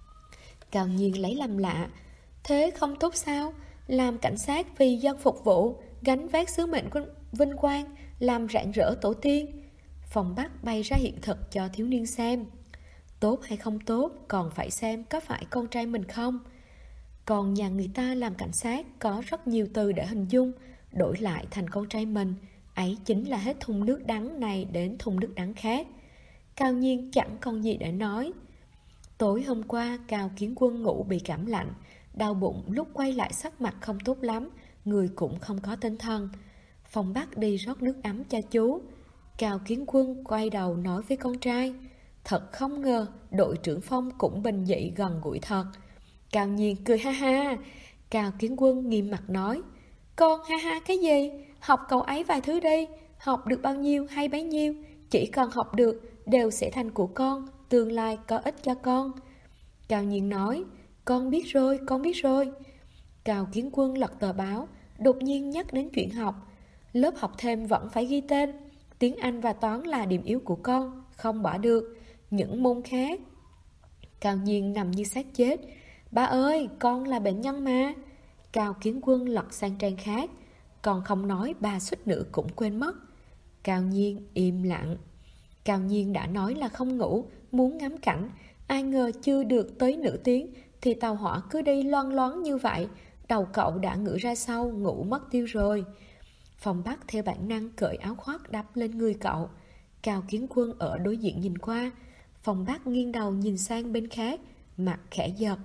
Cao Nhiên lấy làm lạ, thế không tốt sao? Làm cảnh sát vì dân phục vụ, gánh vác sứ mệnh vinh quang, làm rạng rỡ tổ tiên. Phong Bắc bày ra hiện thực cho thiếu niên xem. Tốt hay không tốt còn phải xem có phải con trai mình không. Còn nhà người ta làm cảnh sát có rất nhiều từ để hình dung, đổi lại thành con trai mình, ấy chính là hết thùng nước đắng này đến thùng nước đắng khác. Cao Nhiên chẳng còn gì để nói. Tối hôm qua Cao Kiến Quân ngủ bị cảm lạnh, đau bụng, lúc quay lại sắc mặt không tốt lắm, người cũng không có tinh thần. Phong Bắc đi rót nước ấm cho chú. Cao Kiến Quân quay đầu nói với con trai, thật không ngờ đội trưởng Phong cũng bình dị gần gũi thật. Cao Nhiên cười ha ha. Cao Kiến Quân nghiêm mặt nói, con ha ha cái gì? Học cậu ấy vài thứ đi, học được bao nhiêu hay bấy nhiêu, chỉ cần học được đều sẽ thành của con, tương lai có ích cho con. Cao Nhiên nói, con biết rồi, con biết rồi. Cao Kiến Quân lật tờ báo, đột nhiên nhắc đến chuyện học. Lớp học thêm vẫn phải ghi tên, tiếng Anh và toán là điểm yếu của con, không bỏ được. Những môn khác... Cao Nhiên nằm như xác chết. Ba ơi, con là bệnh nhân mà. Cao Kiến Quân lật sang trang khác, còn không nói ba suýt nữa cũng quên mất. Cao Nhiên im lặng. Cao Nhiên đã nói là không ngủ, muốn ngắm cảnh, ai ngờ chưa được tới nửa tiếng thì tàu hỏa cứ đi loan loáng như vậy, đầu cậu đã ngửa ra sau, ngủ mất tiêu rồi. Phong Bắc theo bản năng cởi áo khoác đắp lên người cậu. Cao Kiến Quân ở đối diện nhìn qua. Phong Bắc nghiêng đầu nhìn sang bên khác, mặt khẽ giật.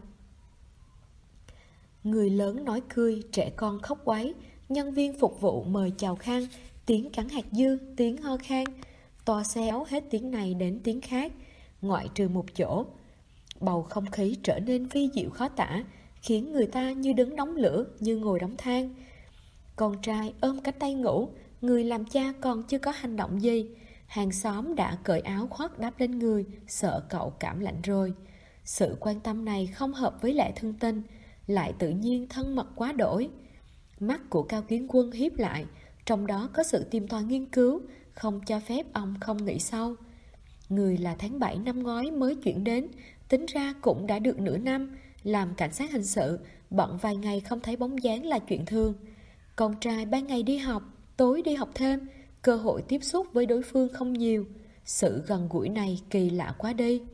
Người lớn nói cười, trẻ con khóc quấy. Nhân viên phục vụ mời chào khăn, tiếng cắn hạt dưa, tiếng ho khan. Toa xéo hết tiếng này đến tiếng khác, ngoại trừ một chỗ. Bầu không khí trở nên vi diệu khó tả, khiến người ta như đứng đống lửa, như ngồi đống than. Con trai ôm cánh tay ngủ, người làm cha còn chưa có hành động gì. Hàng xóm đã cởi áo khoác đắp lên người, sợ cậu cảm lạnh rồi. Sự quan tâm này không hợp với lẽ thân tình, lại tự nhiên thân mật quá đổi. Mắt của Cao Kiến Quân híp lại, trong đó có sự tìm tòi nghiên cứu, không cho phép ông không nghĩ sâu. Người là tháng 7 năm ngoái mới chuyển đến, tính ra cũng đã được nửa năm. Làm cảnh sát hình sự, bận vài ngày không thấy bóng dáng là chuyện thường. Con trai ban ngày đi học, tối đi học thêm, cơ hội tiếp xúc với đối phương không nhiều. Sự gần gũi này kỳ lạ quá đi.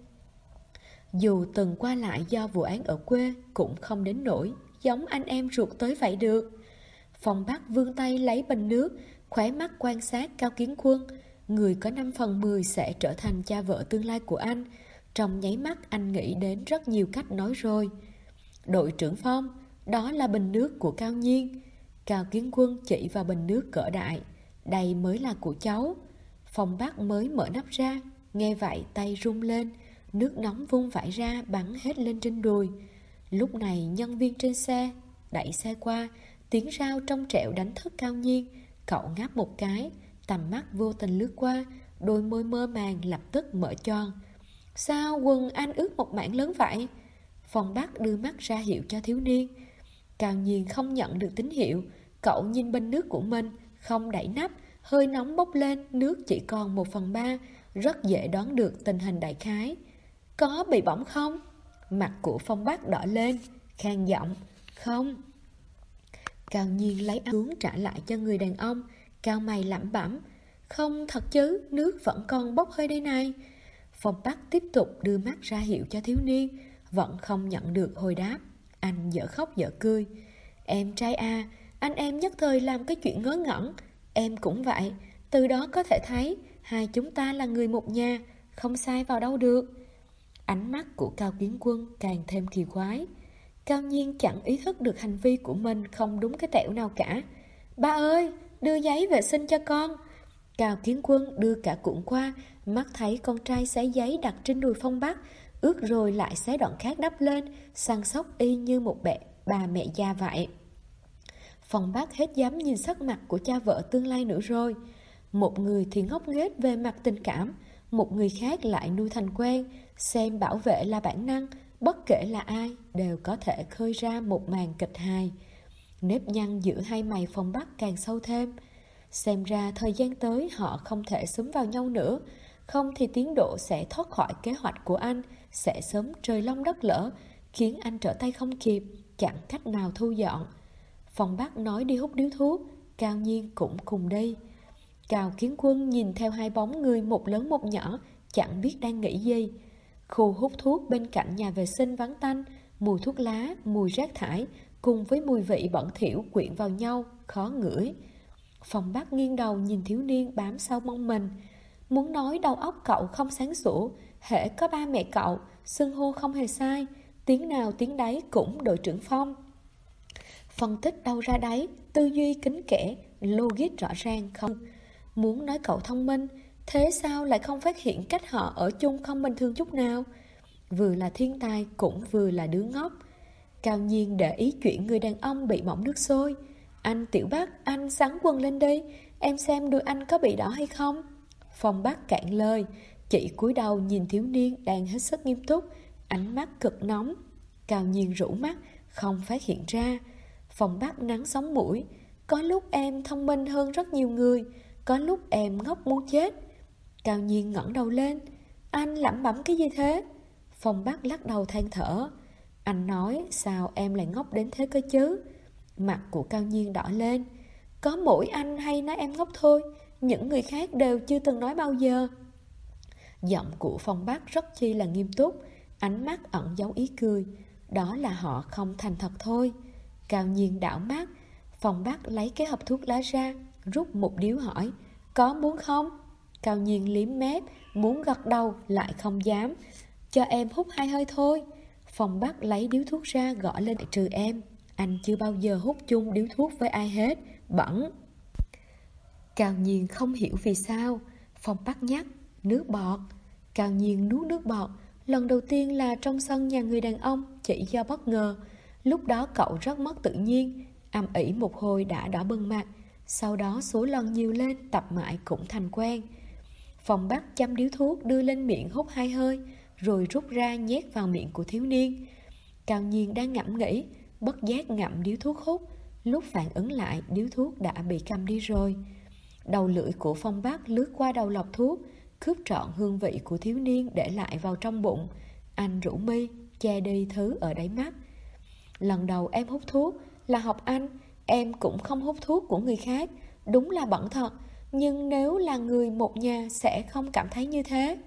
Dù từng qua lại do vụ án ở quê, cũng không đến nỗi giống anh em ruột tới vậy được. Phong Bắc vươn tay lấy bình nước, khóe mắt quan sát Cao Kiến Quân. Người có 5/10 sẽ trở thành cha vợ tương lai của anh. Trong nháy mắt anh nghĩ đến rất nhiều cách nói rồi. Đội trưởng Phong, đó là bình nước của Cao Nhiên. Cao Kiến Quân chỉ vào bình nước cỡ đại. Đây mới là của cháu. Phong Bắc mới mở nắp ra, nghe vậy tay rung lên. Nước nóng vung vãi ra bắn hết lên trên đùi. Lúc này nhân viên trên xe đẩy xe qua, tiếng rao trong trẻo đánh thức Cao Nhiên. Cậu ngáp một cái, tầm mắt vô tình lướt qua, đôi môi mơ màng lập tức mở tròn. Sao quần anh ướt một mảng lớn vậy? Phong Bắc đưa mắt ra hiệu cho thiếu niên. Cao Nhiên không nhận được tín hiệu. Cậu nhìn bình nước của mình, không đẩy nắp, hơi nóng bốc lên, nước chỉ còn 1/3, rất dễ đoán được tình hình đại khái. Có bị bỏng không? Mặt của Phong Bắc đỏ lên, khan giọng. Không. Cao Nhiên lấy áo xuống trả lại cho người đàn ông, cao mày lẩm bẩm. Không thật chứ, nước vẫn còn bốc hơi đây này. Phong Bắc tiếp tục đưa mắt ra hiệu cho thiếu niên, vẫn không nhận được hồi đáp. Anh dở khóc dở cười. Em trai à, anh em nhất thời làm cái chuyện ngớ ngẩn. Em cũng vậy, từ đó có thể thấy hai chúng ta là người một nhà, không sai vào đâu được. Ánh mắt của Cao Kiến Quân càng thêm kỳ quái. Cao Nhiên chẳng ý thức được hành vi của mình không đúng cái tẹo nào cả. Ba ơi, đưa giấy vệ sinh cho con. Cao Kiến Quân đưa cả cuộn qua, mắt thấy con trai xé giấy đặt trên đùi Phong Bắc, ướt rồi lại xé đoạn khác đắp lên, săn sóc y như một bà mẹ già vậy. Phong Bắc hết dám nhìn sắc mặt của cha vợ tương lai nữa rồi. Một người thì ngốc nghếch về mặt tình cảm, một người khác lại nuôi thành quen, xem bảo vệ là bản năng, bất kể là ai đều có thể khơi ra một màn kịch hài. Nếp nhăn giữa hai mày Phong Bắc càng sâu thêm. Xem ra thời gian tới họ không thể xúm vào nhau nữa, không thì tiến độ sẽ thoát khỏi kế hoạch của anh, sẽ sớm trời long đất lỡ, khiến anh trở tay không kịp, chẳng cách nào thu dọn. Phong Bắc nói đi hút điếu thuốc, Cao Nhiên cũng cùng đi. Cao Kiến Quân nhìn theo hai bóng người một lớn một nhỏ, chẳng biết đang nghĩ gì. Khu hút thuốc bên cạnh nhà vệ sinh vắng tanh, mùi thuốc lá, mùi rác thải cùng với mùi vị bẩn thỉu quyện vào nhau, khó ngửi. Phong Bắc nghiêng đầu nhìn thiếu niên bám sau mông mình. Muốn nói đầu óc cậu không sáng sủa, hễ có ba mẹ cậu, xưng hô không hề sai, tiếng nào tiếng đấy cũng đội trưởng Phong. Phân tích đâu ra đấy, tư duy kín kẽ, logic rõ ràng không. Muốn nói cậu thông minh, thế sao lại không phát hiện cách họ ở chung không bình thường chút nào? Vừa là thiên tài cũng vừa là đứa ngốc. Cao Nhiên để ý chuyện người đàn ông bị bỏng nước sôi. Anh Tiểu Bắc, anh sắn quần lên đi, em xem đuôi anh có bị đỏ hay không? Phong Bắc cạn lời, chỉ cúi đầu nhìn thiếu niên đang hết sức nghiêm túc, ánh mắt cực nóng. Cao Nhiên rũ mắt, không phát hiện ra. Phong Bắc nắng sống mũi. Có lúc em thông minh hơn rất nhiều người, có lúc em ngốc muốn chết. Cao Nhiên ngẩng đầu lên. Anh lẩm bẩm cái gì thế? Phong Bắc lắc đầu than thở. Anh nói sao em lại ngốc đến thế cơ chứ? Mặt của Cao Nhiên đỏ lên. Có mỗi anh hay nói em ngốc thôi, những người khác đều chưa từng nói bao giờ. Giọng của Phong Bắc rất chi là nghiêm túc, ánh mắt ẩn dấu ý cười. đó là họ không thành thật thôi. Cao Nhiên đảo mắt. Phong Bắc lấy cái hộp thuốc lá ra, rút một điếu hỏi, có muốn không? Cao Nhiên liếm mép, muốn gật đầu lại không dám. Cho em hút 2 hơi thôi. Phong Bắc lấy điếu thuốc ra gõ lên. Trừ em, anh chưa bao giờ hút chung điếu thuốc với ai hết, bẩn. Cao Nhiên không hiểu vì sao. Phong Bắc nhắc, nước bọt. Cao Nhiên nuốt nước bọt. Lần đầu tiên là trong sân nhà người đàn ông, chỉ do bất ngờ. Lúc đó cậu rất mất tự nhiên, ầm ĩ một hồi đã đỏ bừng mặt. Sau đó số lần nhiều lên, tập mãi cũng thành quen. Phong Bắc châm điếu thuốc đưa lên miệng hút 2 hơi, rồi rút ra nhét vào miệng của thiếu niên. Cao Nhiên đang ngẫm nghĩ, bất giác ngậm điếu thuốc hút. Lúc phản ứng lại, điếu thuốc đã bị câm đi rồi. Đầu lưỡi của Phong Bắc lướt qua đầu lọc thuốc, cướp trọn hương vị của thiếu niên để lại vào trong bụng. Anh rũ mi, che đi thứ ở đáy mắt. Lần đầu em hút thuốc là học anh, em cũng không hút thuốc của người khác. Đúng là bẩn thật, nhưng nếu là người một nhà sẽ không cảm thấy như thế.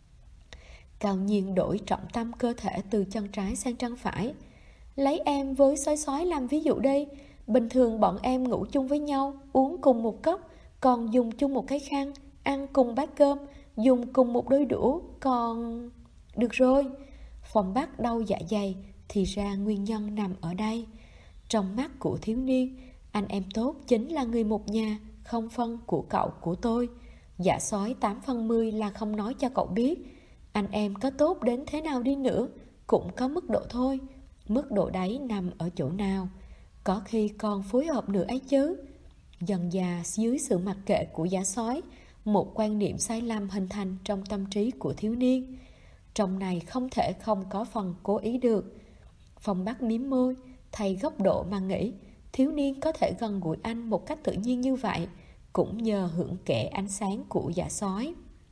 Cao Nhiên đổi trọng tâm cơ thể từ chân trái sang chân phải. Lấy em với sói sói làm ví dụ đi. Bình thường bọn em ngủ chung với nhau, uống cùng một cốc, còn dùng chung một cái khăn, ăn cùng bát cơm, dùng cùng một đôi đũa, còn... Được rồi. Phong Bắc đau dạ dày, thì ra nguyên nhân nằm ở đây. Trong mắt của thiếu niên, anh em tốt chính là người một nhà, không phân của cậu của tôi. Dạ sói 8/10 là không nói cho cậu biết. Anh em có tốt đến thế nào đi nữa, cũng có mức độ thôi. Mức độ đấy nằm ở chỗ nào? Có khi còn phối hợp nữa ấy chứ. Dần dà dưới sự mặc kệ của giả sói, một quan niệm sai lầm hình thành trong tâm trí của thiếu niên. Trong này không thể không có phần cố ý được. Phong Bắc mím môi, thay góc độ mà nghĩ, thiếu niên có thể gần gũi anh một cách tự nhiên như vậy, cũng nhờ hưởng kẻ ánh sáng của giả sói.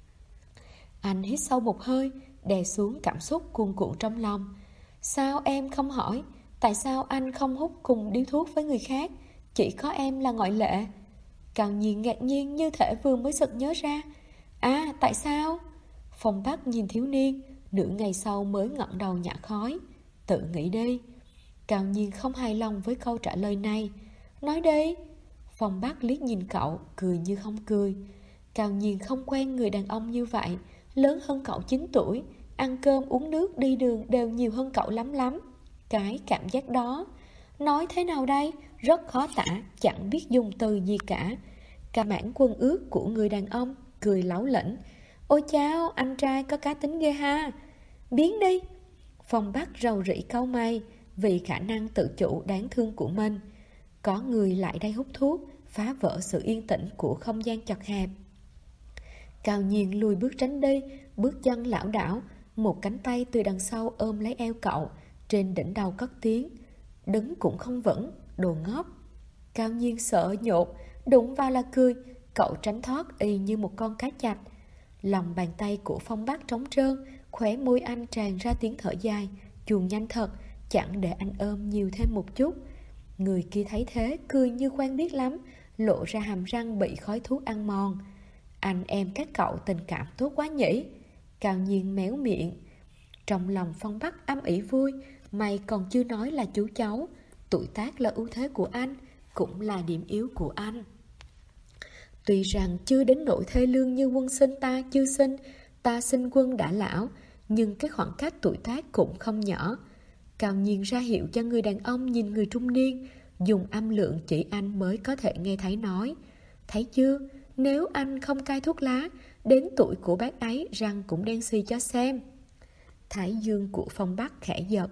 Anh hít sâu một hơi, đè xuống cảm xúc cuồn cuộn trong lòng. Sao em không hỏi, tại sao anh không hút cùng điếu thuốc với người khác, chỉ có em là ngoại lệ? Cao Nhiên ngạc nhiên như thể vừa mới sực nhớ ra. À, tại sao? Phong Bắc nhìn thiếu niên, nửa ngày sau mới ngẩng đầu nhả khói. Tự nghĩ đi. Cao Nhiên không hài lòng với câu trả lời này. Nói đi. Phong Bắc liếc nhìn cậu, cười như không cười. Cao Nhiên không quen người đàn ông như vậy, lớn hơn cậu 9 tuổi, ăn cơm uống nước đi đường đều nhiều hơn cậu lắm lắm. Cái cảm giác đó, nói thế nào đây, rất khó tả, chẳng biết dùng từ gì cả. Cả mảng quần ướt của người đàn ông cười láu lỉnh. Ôi chao, anh trai có cá tính ghê ha. Biến đi. Phong Bắc rầu rĩ cau mày vì khả năng tự chủ đáng thương của mình. Có người lại đây hút thuốc, phá vỡ sự yên tĩnh của không gian chật hẹp. Cao Nhiên lùi bước tránh đi, bước chân lảo đảo, một cánh tay từ đằng sau ôm lấy eo cậu, trên đỉnh đầu cất tiếng. Đứng cũng không vững, đồ ngốc. Cao Nhiên sợ nhột, đụng vào là cười, cậu tránh thoát y như một con cá chạch. Lòng bàn tay của Phong Bắc trống trơn, khóe môi anh tràn ra tiếng thở dài, chuồn nhanh thật, chẳng để anh ôm nhiều thêm một chút. Người kia thấy thế, cười như quen biết lắm, lộ ra hàm răng bị khói thuốc ăn mòn. Anh em các cậu tình cảm tốt quá nhỉ? Cao Nhiên méo miệng. Trong lòng Phong Bắc âm ỉ vui, mày còn chưa nói là chú cháu. Tuổi tác là ưu thế của anh, cũng là điểm yếu của anh. Tuy rằng chưa đến nỗi thê lương như quân sinh ta chưa sinh, ta sinh quân đã lão, nhưng cái khoảng cách tuổi tác cũng không nhỏ. Cao Nhiên ra hiệu cho người đàn ông nhìn người trung niên, dùng âm lượng chỉ anh mới có thể nghe thấy nói. Thấy chưa, nếu anh không cai thuốc lá, đến tuổi của bác ấy răng cũng đen xì cho xem. Thái dương của Phong Bắc khẽ giật.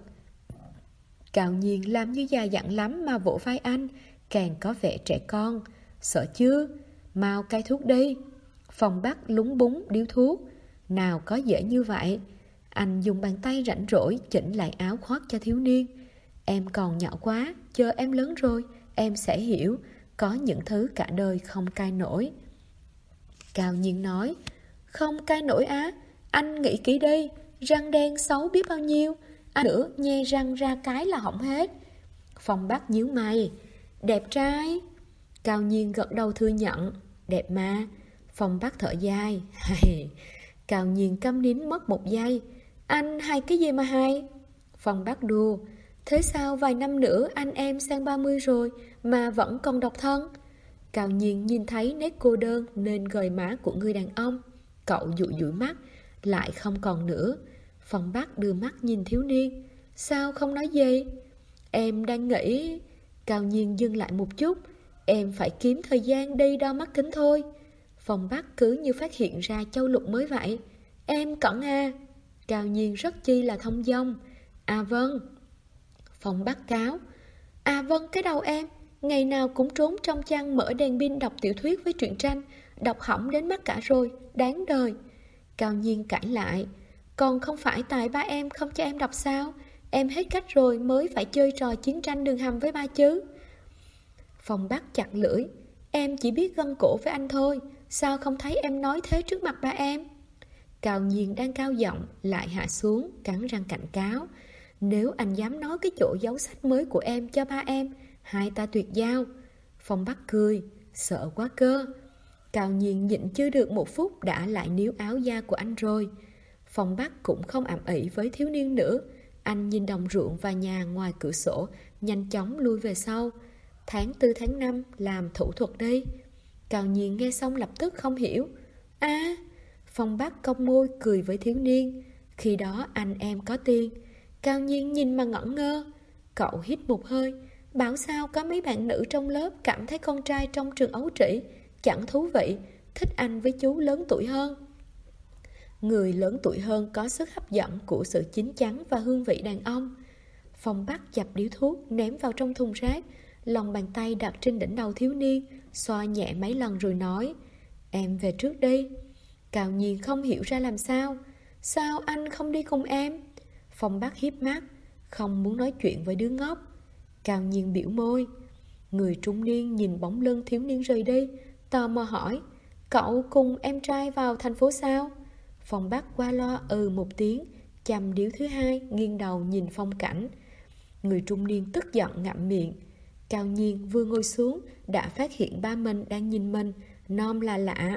Cao Nhiên làm như già dặn lắm mà vỗ vai anh, càng có vẻ trẻ con. Sợ chưa? Mau cai thuốc đi. Phong Bắc lúng búng điếu thuốc. Nào có dễ như vậy. Anh dùng bàn tay rảnh rỗi chỉnh lại áo khoác cho thiếu niên. Em còn nhỏ quá, chờ em lớn rồi, em sẽ hiểu. Có những thứ cả đời không cai nổi. Cao Nhiên nói. Không cai nổi á? Anh nghĩ kỹ đi, răng đen xấu biết bao nhiêu. Anh nữa nhe răng ra cái là hỏng hết. Phong Bắc nhíu mày. Đẹp trai. Cao Nhiên gật đầu thừa nhận. Đẹp mà. Phong Bắc thở dài. Cao Nhiên câm nín mất một giây. Anh hay cái gì mà hay? Phong Bắc đùa. Thế sao vài năm nữa anh em sang 30 rồi mà vẫn còn độc thân? Cao Nhiên nhìn thấy nét cô đơn nên gợi má của người đàn ông. Cậu dụi dụi mắt, lại không còn nữa. Phong Bắc đưa mắt nhìn thiếu niên. Sao không nói gì? Em đang nghĩ... Cao Nhiên dừng lại một chút. Em phải kiếm thời gian đi đo mắt kính thôi. Phong Bắc cứ như phát hiện ra châu lục mới vậy. Em cẩn à? Cao Nhiên rất chi là thông dong. À vâng. Phong Bắc cáo. À vâng, cái đầu em. Ngày nào cũng trốn trong chăn mở đèn pin đọc tiểu thuyết với truyện tranh. Đọc hỏng đến mắt cả rồi, đáng đời. Cao Nhiên cãi lại. Còn không phải tại ba em không cho em đọc sao? Em hết cách rồi mới phải chơi trò chiến tranh đường hầm với ba chứ. Phong Bắc chặt lưỡi. Em chỉ biết gân cổ với anh thôi. Sao không thấy em nói thế trước mặt ba em? Cao Nhiên đang cao giọng lại hạ xuống, cắn răng cảnh cáo. Nếu anh dám nói cái chỗ giấu sách mới của em cho ba em, hai ta tuyệt giao. Phong Bắc cười. Sợ quá cơ. Cao Nhiên nhịn chưa được một phút đã lại níu áo da của anh rồi. Phong Bắc cũng không ầm ĩ với thiếu niên nữa. Anh nhìn đồng ruộng và nhà ngoài cửa sổ, nhanh chóng lui về sau. Tháng 4 tháng 5 làm thủ thuật đi. Cao Nhiên nghe xong lập tức không hiểu. À, Phong Bắc cong môi cười với thiếu niên. Khi đó anh em có tiền. Cao Nhiên nhìn mà ngẩn ngơ. Cậu hít một hơi. Bảo sao có mấy bạn nữ trong lớp cảm thấy con trai trong trường ấu trĩ chẳng thú vị, thích anh với chú lớn tuổi hơn. Người lớn tuổi hơn có sức hấp dẫn của sự chín chắn và hương vị đàn ông. Phong Bắc chập điếu thuốc ném vào trong thùng rác, lòng bàn tay đặt trên đỉnh đầu thiếu niên, xoa nhẹ mấy lần rồi nói. Em về trước đi. Cao Nhiên không hiểu ra làm sao. Sao anh không đi cùng em? Phong Bắc hiếp mắt, không muốn nói chuyện với đứa ngốc. Cao Nhiên biểu môi. Người trung niên nhìn bóng lưng thiếu niên rời đi, tò mò hỏi. Cậu cùng em trai vào thành phố sao? Phong Bắc qua loa một tiếng, châm điếu thứ hai, nghiêng đầu nhìn phong cảnh. Người trung niên tức giận ngậm miệng. Cao Nhiên vừa ngồi xuống đã phát hiện ba mình đang nhìn mình, nom là lạ.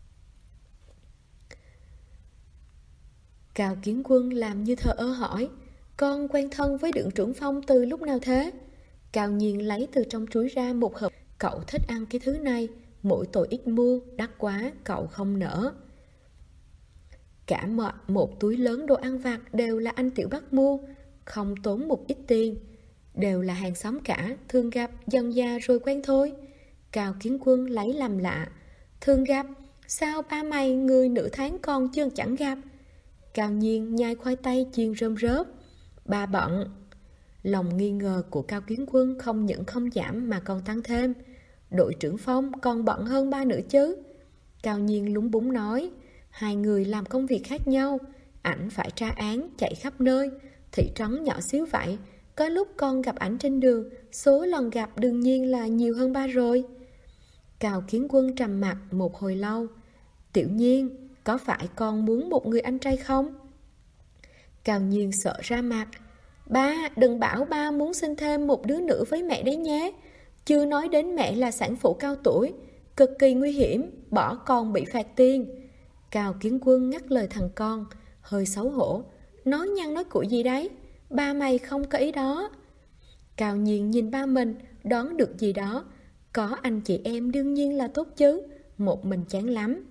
Cao Kiến Quân làm như thờ ơ hỏi. Con quen thân với Đường Trưởng Phong từ lúc nào thế? Cao Nhiên lấy từ trong túi ra một hộp. Cậu thích ăn cái thứ này, mỗi tội ít mua, đắt quá, cậu không nỡ. Cả một túi lớn đồ ăn vặt đều là anh Tiểu Bắc mua, không tốn một ít tiền. Đều là hàng xóm cả, thường gặp, dần già rồi quen thôi. Cao Kiến Quân lấy làm lạ. Thường gặp, sao ba mày người nửa tháng con chưa chẳng gặp? Cao Nhiên nhai khoai tây chiên rơm rớp. Ba bận. Lòng nghi ngờ của Cao Kiến Quân không những không giảm mà còn tăng thêm. Đội trưởng Phong còn bận hơn ba nữa chứ. Cao Nhiên lúng búng nói. Hai người làm công việc khác nhau. Ảnh phải tra án chạy khắp nơi. Thị trấn nhỏ xíu vậy. Có lúc con gặp ảnh trên đường, số lần gặp đương nhiên là nhiều hơn ba rồi. Cao Kiến Quân trầm mặt một hồi lâu. Tiểu Nhiên, có phải con muốn một người anh trai không? Cao Nhiên sợ ra mặt. Ba, đừng bảo ba muốn sinh thêm một đứa nữa với mẹ đấy nhé. Chưa nói đến mẹ là sản phụ cao tuổi, cực kỳ nguy hiểm, bỏ con bị phạt tiền. Cao Kiến Quân ngắt lời thằng con, hơi xấu hổ. Nói nhăng nói cuội gì đấy, ba mày không có ý đó. Cao Nhiên nhìn ba mình, đoán được gì đó. Có anh chị em đương nhiên là tốt chứ, một mình chán lắm.